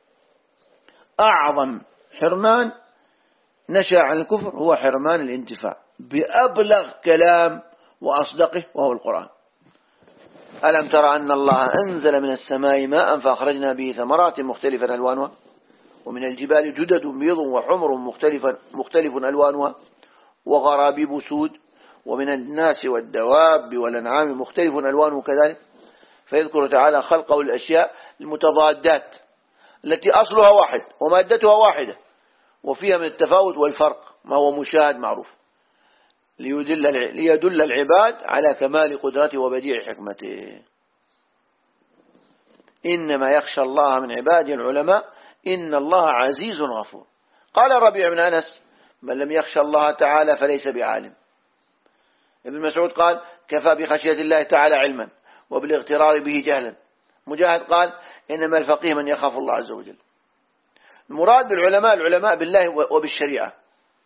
أعظم حرمان نشأ عن الكفر هو حرمان الانتفاع بأبلغ كلام وأصدقه وهو القرآن. ألم ترى أن الله أنزل من السماء ماء فأخرجنا به ثمرات مختلفة ألوانها، ومن الجبال جدد بيض وحمر مختلف ألوانها وغرابيب سود، ومن الناس والدواب والأنعام مختلف ألوانه كذلك. فيذكر تعالى خلقه الأشياء المتضادات التي أصلها واحد ومادتها واحدة وفيها من التفاوت والفرق ما هو مشاهد معروف، ليدل العباد على كمال قدرته وبديع حكمته. إنما يخشى الله من عباده العلماء إن الله عزيز غفور. قال الربيع بن أنس من لم يخشى الله تعالى فليس بعالم. ابن مسعود قال كفى بخشية الله تعالى علما وبالاغترار به جهلا. مجاهد قال إنما الفقيه من يخاف الله عز وجل. المراد بالعلماء العلماء بالله وبالشريعة،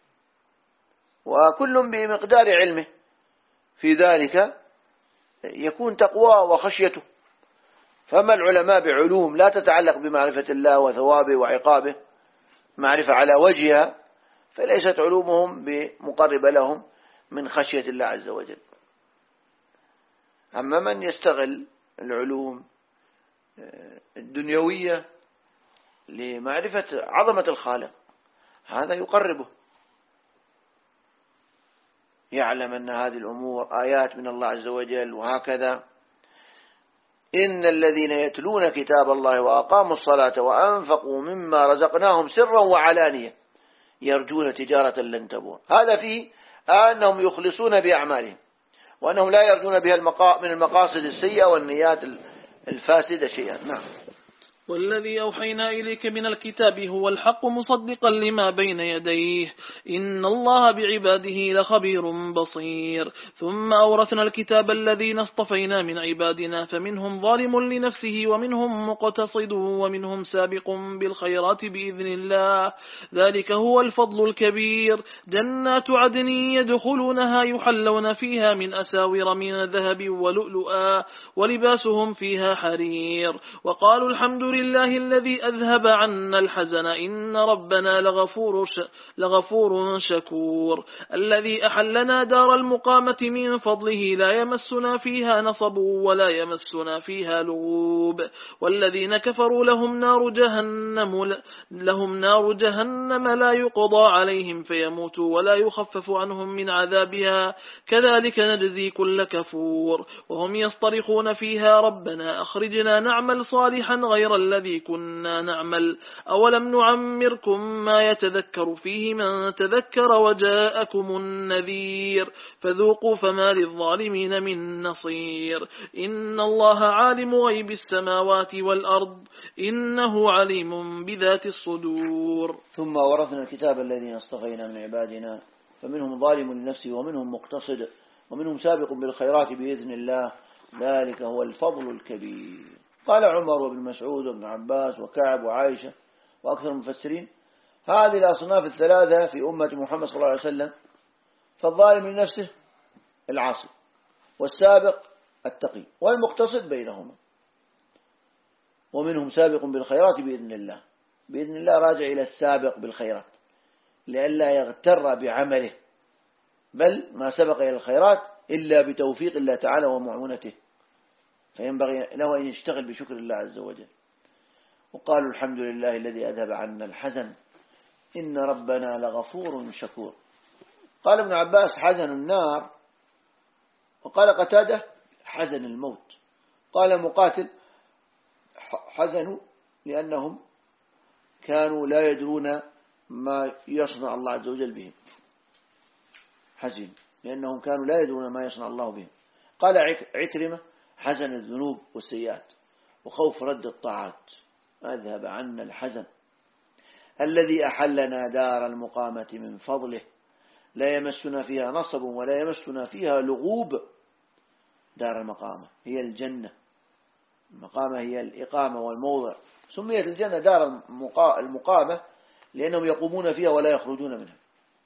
وكل بمقدار علمه في ذلك يكون تقوى وخشيته. فما العلماء بعلوم لا تتعلق بمعرفة الله وثوابه وعقابه معرفة على وجهها، فليست علومهم بمقربة لهم من خشية الله عز وجل. أما من يستغل العلوم الدنيوية لمعرفة عظمة الخالق هذا يقربه، يعلم أن هذه الأمور آيات من الله عز وجل وهكذا. إن الذين يتلون كتاب الله وأقاموا الصلاة وأنفقوا مما رزقناهم سرا وعلانية يرجون تجارة لن تبور. هذا فيه أنهم يخلصون بأعمالهم وأنهم لا يرجون بها من المقاصد السيئة والنيات الفاسدة شيئا. نعم. والذي أوحينا إليك من الكتاب هو الحق مصدقا لما بين يديه إن الله بعباده لخبير بصير. ثم أورثنا الكتاب الذين اصطفينا من عبادنا فمنهم ظالم لنفسه ومنهم مقتصد ومنهم سابق بالخيرات بإذن الله ذلك هو الفضل الكبير. جنات عدن يدخلونها يحلون فيها من أساور من ذهب ولؤلؤا ولباسهم فيها حرير. وقالوا الحمد لله الذي أذهب عنا الحزن إن ربنا لغفور شكور. الذي أحلنا دار المقامة من فضله لا يمسنا فيها نصب ولا يمسنا فيها لغوب. والذين كفروا لهم نار جهنم لا يقضى عليهم فيموتوا ولا يخفف عنهم من عذابها كذلك نجزي كل كفور. وهم يصطرخون فيها ربنا أخرجنا نعمل صالحا غير الذي كنا نعمل أولم نعمركم ما يتذكر فيه من تذكر وجاءكم النذير فذوقوا فما للظالمين من نصير. إن الله عالم غيب السماوات والأرض إنه عليم بذات الصدور. ثم ورثنا الكتاب الذين اصطفينا من عبادنا فمنهم ظالم لنفسه ومنهم مقتصد ومنهم سابق بالخيرات بإذن الله ذلك هو الفضل الكبير. قال عمر وابن مسعود وابن عباس وكعب وعائشة وأكثر المفسرين هذه الأصناف الثلاثة في أمة محمد صلى الله عليه وسلم فالظالم لنفسه العاصي والسابق التقي والمقتصد بينهما ومنهم سابق بالخيرات بإذن الله. بإذن الله راجع إلى السابق بالخيرات لئلا يغتر بعمله بل ما سبق إلى الخيرات إلا بتوفيق الله تعالى ومعونته فينبغي له أن يشتغل بشكر الله عز وجل. وقالوا الحمد لله الذي أذهب عنا الحزن إن ربنا لغفور شكور. قال ابن عباس حزن النار وقال قتادة حزن الموت. قال مقاتل حزنوا لأنهم كانوا لا يدرون ما يصنع الله عز وجل بهم حزن لأنهم كانوا لا يدرون ما يصنع الله بهم. قال عكرمة حزن الذنوب والسيئات وخوف رد الطاعات أذهب عنا الحزن. الذي أحلنا دار المقامة من فضله لا يمسنا فيها نصب ولا يمسنا فيها لغوب. دار المقامة هي الجنة، المقامة هي الإقامة والموضع. سميت الجنة دار المقامة لأنهم يقومون فيها ولا يخرجون منها.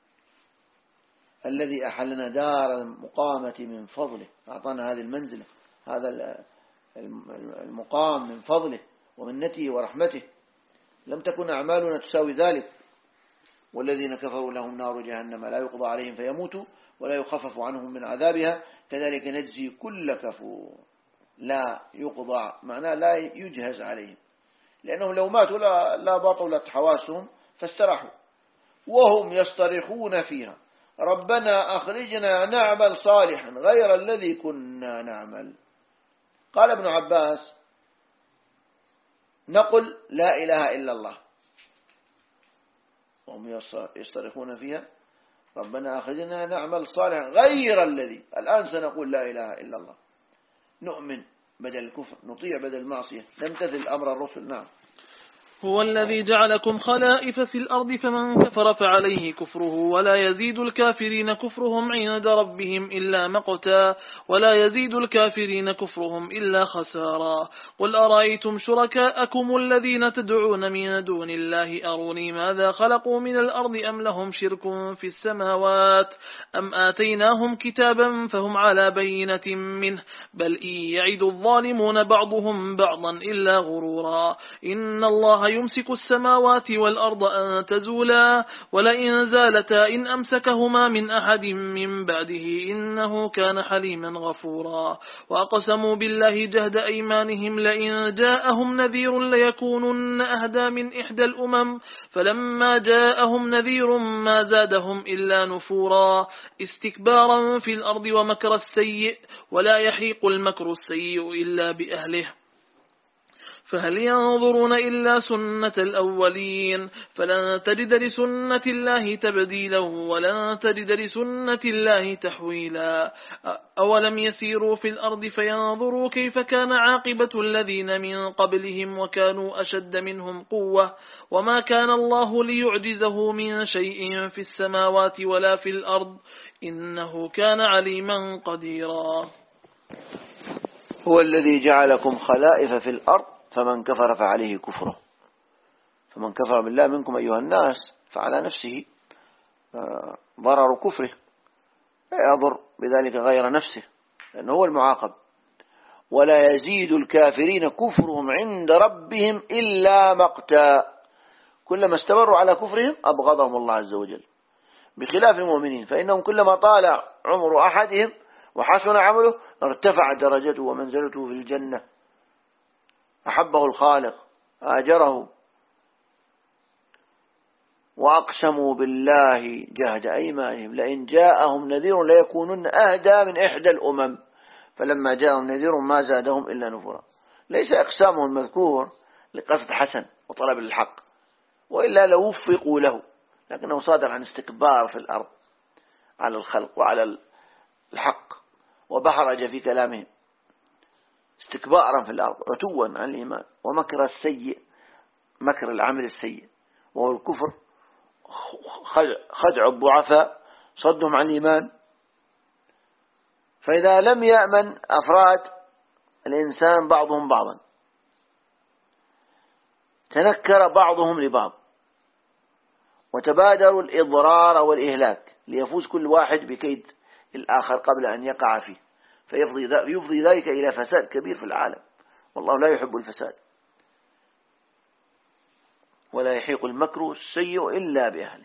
الذي أحلنا دار المقامة من فضله أعطانا هذه المنزلة هذا المقام من فضله ومنته ورحمته لم تكن أعمالنا تساوي ذلك. والذين كفروا لهم نار جهنم لا يقضى عليهم فيموتوا ولا يخفف عنهم من عذابها كذلك نجزي كل كفور. لا يقضى معناه لا يجهز عليهم لأنهم لو ماتوا لا بطلت حواسهم فاستراحوا وهم يصطرخون فيها ربنا أخرجنا نعمل صالحا غير الذي كنا نعمل. قال ابن عباس نقل لا إله إلا الله وهم يصطرخون فيها ربنا أخرجنا نعمل صالحا غير الذي. الآن سنقول لا إله إلا الله نؤمن بدل الكفر، نطيع بدل المعصية، نمتثل أمر الرسل. نعم. هو الذي جعلكم خلائف في الأرض فمن كفر فعليه كفره ولا يزيد الكافرين كفرهم عند ربهم إلا مقتا ولا يزيد الكافرين كفرهم إلا خسارا. قل أرأيتم شركاءكم الذين تدعون من دون الله أروني ماذا خلقوا من الأرض أم لهم شرك في السماوات أم آتيناهم كتابا فهم على بينة منه بل إن يعد الظالمون بعضهم بعضا إلا غرورا. إن الله يمسك السماوات والأرض أن تزولا ولئن زالتا إن أمسكهما من أحد من بعده إنه كان حليما غفورا. وأقسموا بالله جهد أيمانهم لئن جاءهم نذير ليكونن أهدى من إحدى الأمم فلما جاءهم نذير ما زادهم إلا نفورا استكبارا في الأرض ومكر السيء ولا يحيق المكر السيء إلا بأهله. فهل ينظرون إلا سنة الأولين فلن تجد لسنة الله تبديلا ولن تجد لسنة الله تحويلا. أولم يسيروا في الأرض فينظروا كيف كان عاقبة الذين من قبلهم وكانوا أشد منهم قوة وما كان الله ليعجزه من شيء في السماوات ولا في الأرض إنه كان عليما قديرا. هو الذي جعلكم خلائف في الأرض فمن كفر فعليه كفره. فمن كفر بالله منكم أيها الناس فعلى نفسه ضرر كفره، لا يضر بذلك غير نفسه لأنه هو المعاقب. ولا يزيد الكافرين كفرهم عند ربهم إلا مقتا، كلما استمروا على كفرهم أبغضهم الله عز وجل، بخلاف المؤمنين فإنهم كلما طال عمر أحدهم وحسن عمله ارتفع درجته ومنزلته في الجنة، أحبه الخالق آجره. وأقسموا بالله جهد أيمانهم لئن جاءهم نذير ليكونن أهدى من إحدى الأمم فلما جاءهم نذير ما زادهم إلا نفورا. ليس إقسامهم المذكور لقصد حسن وطلب الحق وإلا لو وفقوا له، لكنه صادر عن استكبار في الأرض على الخلق وعلى الحق وبحرج في كلامهم استكبارا في الأرض عتوا عن الإيمان ومكر السيء، مكر العمل السيء وهو الكفر، خدع الضعفاء، صدهم عن الإيمان. فإذا لم يأمن أفراد الإنسان بعضهم بعضا تنكر بعضهم لبعض وتبادروا الإضرار والإهلاك ليفوز كل واحد بكيد الآخر قبل أن يقع فيه، فيفضي ذلك إلى فساد كبير في العالم، والله لا يحب الفساد. ولا يحيق المكر السيء إلا بأهله.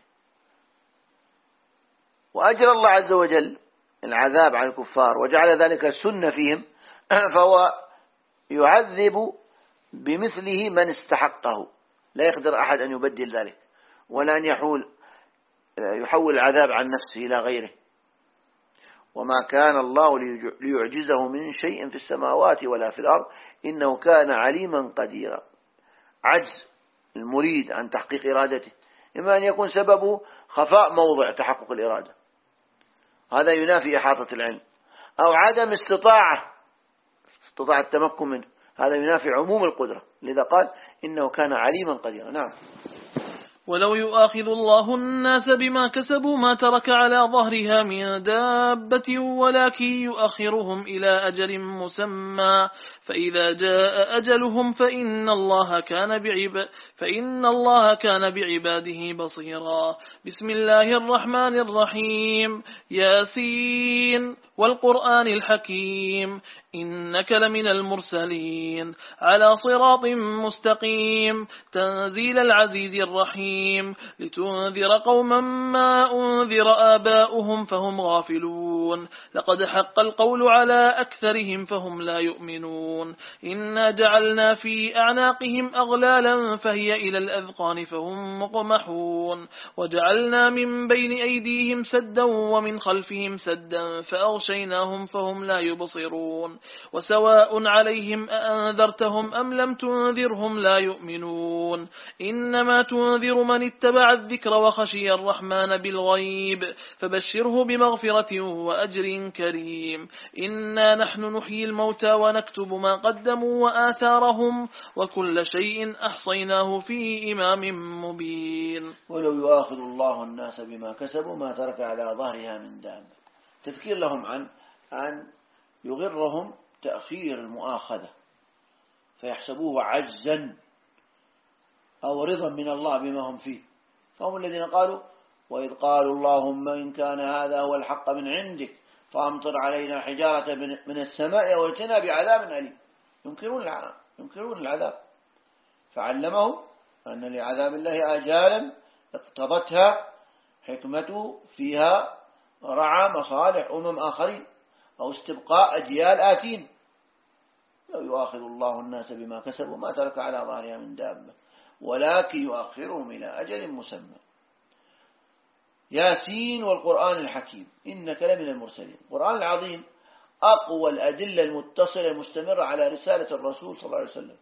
وأجرى الله عز وجل العذاب على الكفار وجعل ذلك سنة فيهم، فهو يعذب بمثله من استحقه، لا يقدر أحد أن يبدل ذلك ولا أن يحول العذاب عن نفسه إلى غيره. وما كان الله ليعجزه من شيء في السماوات ولا في الأرض إنه كان عليما قديرا. عجز المريد عن تحقيق إرادته إما أن يكون سببه خفاء موضع تحقق الإرادة، هذا ينافي إحاطة العلم، أو عدم استطاع التمكن منه، هذا ينافي عموم القدرة، لذا قال إنه كان عليما قديرا. نعم. ولو يؤاخذ الله الناس بما كسبوا ما ترك على ظهرها من دابة ولكن يؤخرهم إلى أجل مسمى فإذا جاء أجلهم فإن الله كان بعباده بصيرا. بسم الله الرحمن الرحيم. ياسين والقرآن الحكيم إنك لمن المرسلين على صراط مستقيم تنزيل العزيز الرحيم لتنذر قوما ما أنذر آباؤهم فهم غافلون لقد حق القول على أكثرهم فهم لا يؤمنون إنا جعلنا في أعناقهم أغلالا فهي إلى الأذقان فهم مقمحون وجعلنا من بين أيديهم سدا ومن خلفهم سدا فأغشيناهم فأغشيناهم فهم لا يبصرون وسواء عليهم أأنذرتهم أم لم تنذرهم لا يؤمنون إنما تنذر من اتبع الذكر وخشي الرحمن بالغيب فبشره بمغفرة وأجر كريم إنا نحن نحيي الموتى ونكتب ما قدموا وآثارهم وكل شيء أحصيناه في إمام مبين. ولو يؤاخذ الله الناس بما كسبوا ما ترك على ظهرها من دابة. تذكير لهم عن أن يغرهم تأخير المؤاخذة فيحسبوه عجزا أو رضا من الله بما هم فيه. فهم الذين قالوا وإذ قالوا اللهم إن كان هذا هو الحق من عندك فأمطر علينا حجارة من السماء وائتنا بعذاب أليم. ينكرون العذاب فعلمهم أن لعذاب الله آجالا اقتضتها حكمته فيها رعى مصالح آخرين أو استبقاء أجيال آتين. لو يؤاخذ الله الناس بما كسبوا ما ترك على ظهرها من دابة ولكن يؤخرهم إلى أجل مسمى. ياسين والقرآن الحكيم إنك لمن المرسلين. القرآن العظيم أقوى الأدلة المتصلة المستمرة على رسالة الرسول صلى الله عليه وسلم.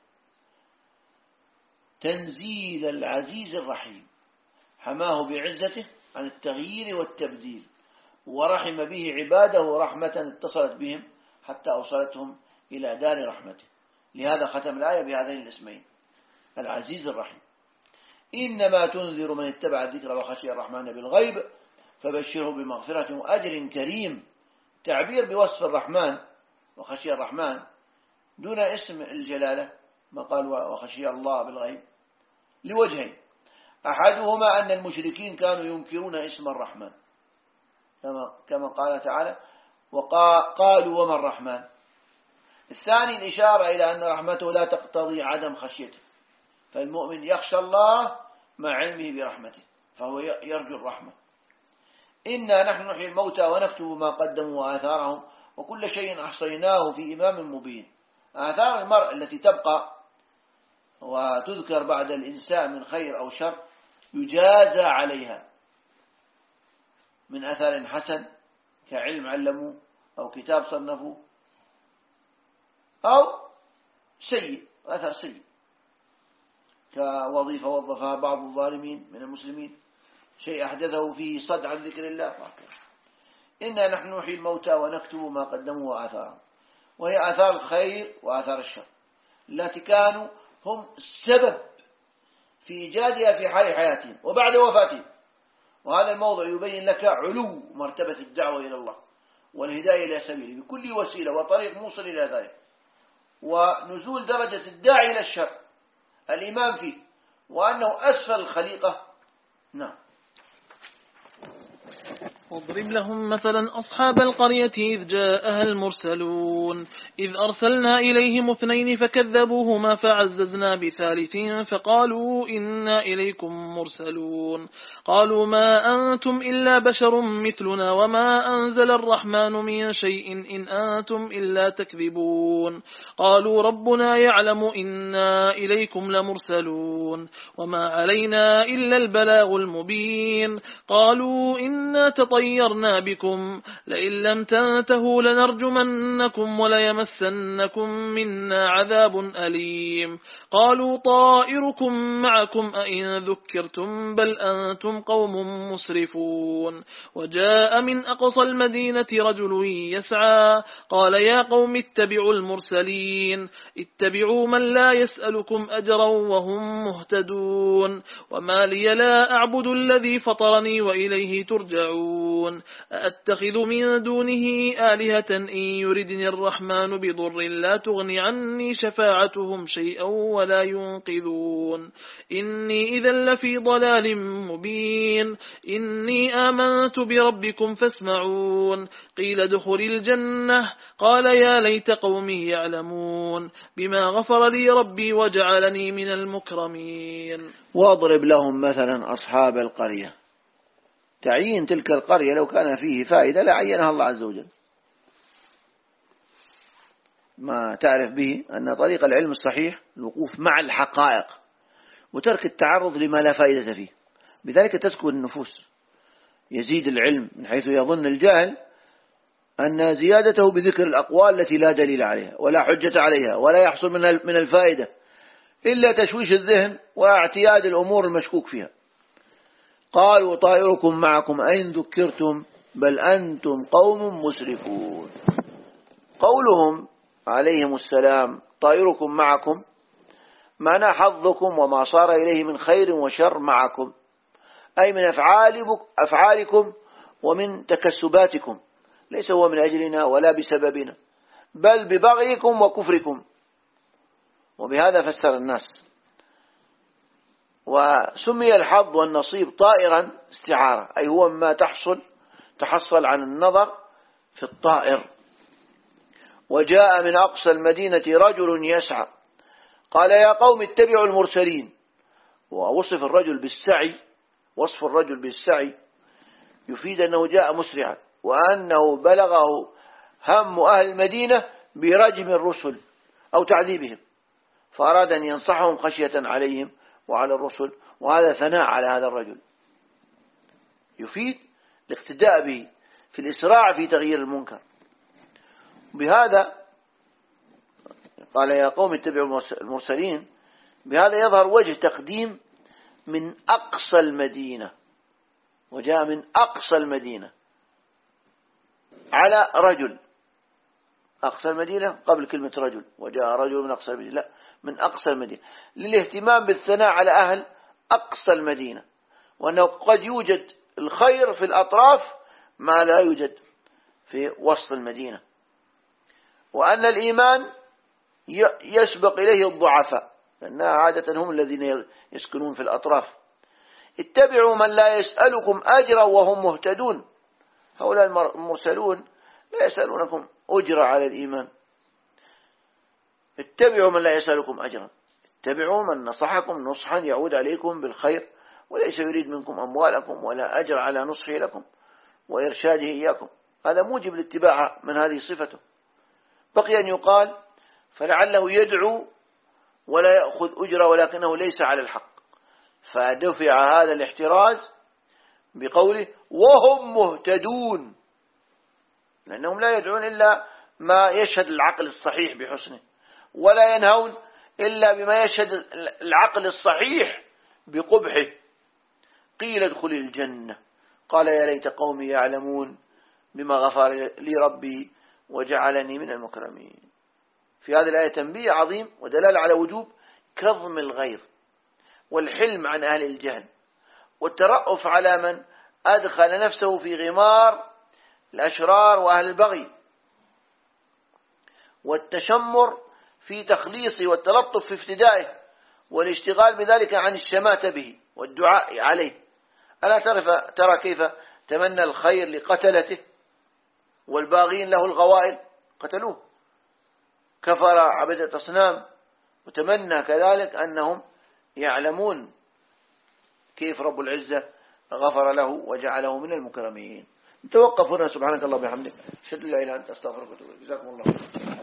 تنزيل العزيز الرحيم حماه بعزته عن التغيير والتبديل ورحم به عباده رحمة اتصلت بهم حتى أوصلتهم إلى دار رحمته. لهذا ختم الآية بهذين الاسمين العزيز الرحيم. إنما تنذر من اتبع الذكر وخشي الرحمن بالغيب فبشره بمغفرة وأجر كريم. تعبير بوصف الرحمن وخشي الرحمن دون اسم الجلالة ما قال وخشي الله بالغيب لوجهين. أحدهما أن المشركين كانوا ينكرون اسم الرحمن كما قال تعالى وقالوا وما الرحمن. الثاني الإشارة إلى أن رحمته لا تقتضي عدم خشيته فالمؤمن يخشى الله مع علمه برحمته فهو يرجو الرحمة. إنا نحن نحيي الموتى ونكتب ما قدموا وآثارهم وكل شيء أحصيناه في إمام مبين. آثار المرء التي تبقى وتذكر بعد الإنسان من خير أو شر يجازى عليها من أثر حسن كعلم علموه أو كتاب صنفوه أو سيء أثر سيء كوظيفة وظفها بعض الظالمين من المسلمين شيء أحدثه فيه صد عن ذكر الله. إنا نحن نحيي الموتى ونكتب ما قدموا وآثارهم وهي آثار الخير وآثار الشر التي كانوا هم السبب في إيجادها في حال حياتهم وبعد وفاتهم. وهذا الموضع يبين لك علو مرتبة الدعوة إلى الله والهداية إلى سبيله بكل وسيلة وطريق موصل إلى ذلك ونزول درجة الداعي إلى الشر الإمام فيه وأنه أسفل الخليقة. نعم. واضرب لهم مثلا أصحاب القرية إذ جاءها المرسلون إذ أرسلنا إليهم 2 فكذبوهما فعززنا بثالث فقالوا إنا إليكم مرسلون قالوا ما أنتم إلا بشر مثلنا وما أنزل الرحمن من شيء إن أنتم إلا تكذبون قالوا ربنا يعلم إنا إليكم لمرسلون وما علينا إلا البلاغ المبين قالوا إنا تطيرنا بكم لئن لم تنتهوا لنرجمنكم وليمسنكم منا عذاب أليم قالوا طائركم معكم أئن ذكرتم بل أنتم قوم مسرفون وجاء من أقصى المدينة رجل يسعى قال يا قوم اتبعوا المرسلين اتبعوا من لا يسألكم أجرا وهم مهتدون وما لي لا أعبد الذي فطرني وإليه ترجعون أأتخذ من دونه آلهة إن يردني الرحمن بضر لا تغني عني شفاعتهم شيئا ولا ينقذون إني إذا لفي ضلال مبين إني آمنت بربكم فاسمعون قيل ادخل الجنة قال يا ليت قومي يعلمون بما غفر لي ربي وجعلني من المكرمين. واضرب لهم مثلا أصحاب القرية. تعيين تلك القرية لو كان فيه فائدة لعينها الله عز وجل. ما تعرف به أن طريق العلم الصحيح الوقوف مع الحقائق وترك التعرض لما لا فائدة فيه. بذلك تسكن النفوس. يزيد العلم من حيث يظن الجاهل أن زيادته بذكر الأقوال التي لا دليل عليها ولا حجة عليها ولا يحصل من الفائدة إلا تشويش الذهن واعتياد الأمور المشكوك فيها. قالوا طائركم معكم أين ذكرتم بل أنتم قوم مسرفون. قولهم عليهم السلام طائركم معكم معنى حظكم وما صار إليه من خير وشر معكم، أي من أفعالكم ومن تكسباتكم، ليس هو من أجلنا ولا بسببنا بل ببغيكم وكفركم. وبهذا فسر الناس. وسمي الحظ والنصيب طائرا استعارة، أي هو ما تحصل عن النظر في الطائر. وجاء من أقصى المدينة رجل يسعى قال يا قوم اتبعوا المرسلين. ووصف الرجل بالسعي، وصف الرجل بالسعي يفيد أنه جاء مسرعا وأنه بلغه هم أهل المدينة برجم الرسل أو تعذيبهم، فأراد أن ينصحهم خشية عليهم وعلى الرسل، وهذا ثناء على هذا الرجل يفيد الاقتداء به في الإسراع في تغيير المنكر. بهذا قال يا قوم اتبعوا المرسلين، بهذا يظهر وجه تقديم من أقصى المدينة، وجاء من أقصى المدينة على رجل. أقصى المدينة قبل كلمة رجل، وجاء رجل من أقصى المدينة، لا، من أقصى المدينة، للاهتمام بالثناء على أهل أقصى المدينة، وأنه قد يوجد الخير في الأطراف ما لا يوجد في وسط المدينة، وأن الإيمان يسبق إليه الضعفاء لأنها عادة هم الذين يسكنون في الأطراف. اتبعوا من لا يسألكم أجرا وهم مهتدون. هؤلاء المرسلون لا يسألونكم أجر على الإيمان. اتبعوا من لا يسألكم أجرا، اتبعوا من نصحكم نصحا يعود عليكم بالخير وليس يريد منكم أموالكم ولا أجر على نصحه لكم وإرشاده إياكم. هذا موجب الاتباع من هذه صفته. بقي أن يقال فلعله يدعو ولا يأخذ أجرة ولكنه ليس على الحق، فدفع هذا الاحتراز بقوله وهم مهتدون، لأنهم لا يدعون إلا ما يشهد العقل الصحيح بحسنه، ولا ينهون إلا بما يشهد العقل الصحيح بقبحه. قيل ادخل الجنة قال يا ليت قومي يعلمون بما غفر لي ربي وجعلني من المكرمين. في هذه الآية تنبيه عظيم ودلالة على وجوب كظم الغيظ والحلم عن أهل الجهل والترأف على من أدخل نفسه في غمار الأشرار وأهل البغي، والتشمر في تخليصه والتلطف في افتدائه والاشتغال بذلك عن الشماتة به والدعاء عليه. ألا ترى كيف تمنى الخير لقتلته والباغين له الغوائل قتلوه، كفر عبدة أصنام، وتمنى كذلك أنهم يعلمون كيف رب العزة غفر له وجعله من المكرمين. نتوقف هنا. سبحانك الله وبحمدك، أشهد أن لا إله إلا أنت، أستغفرك وأتوب إليك. جزاكم الله خيرا.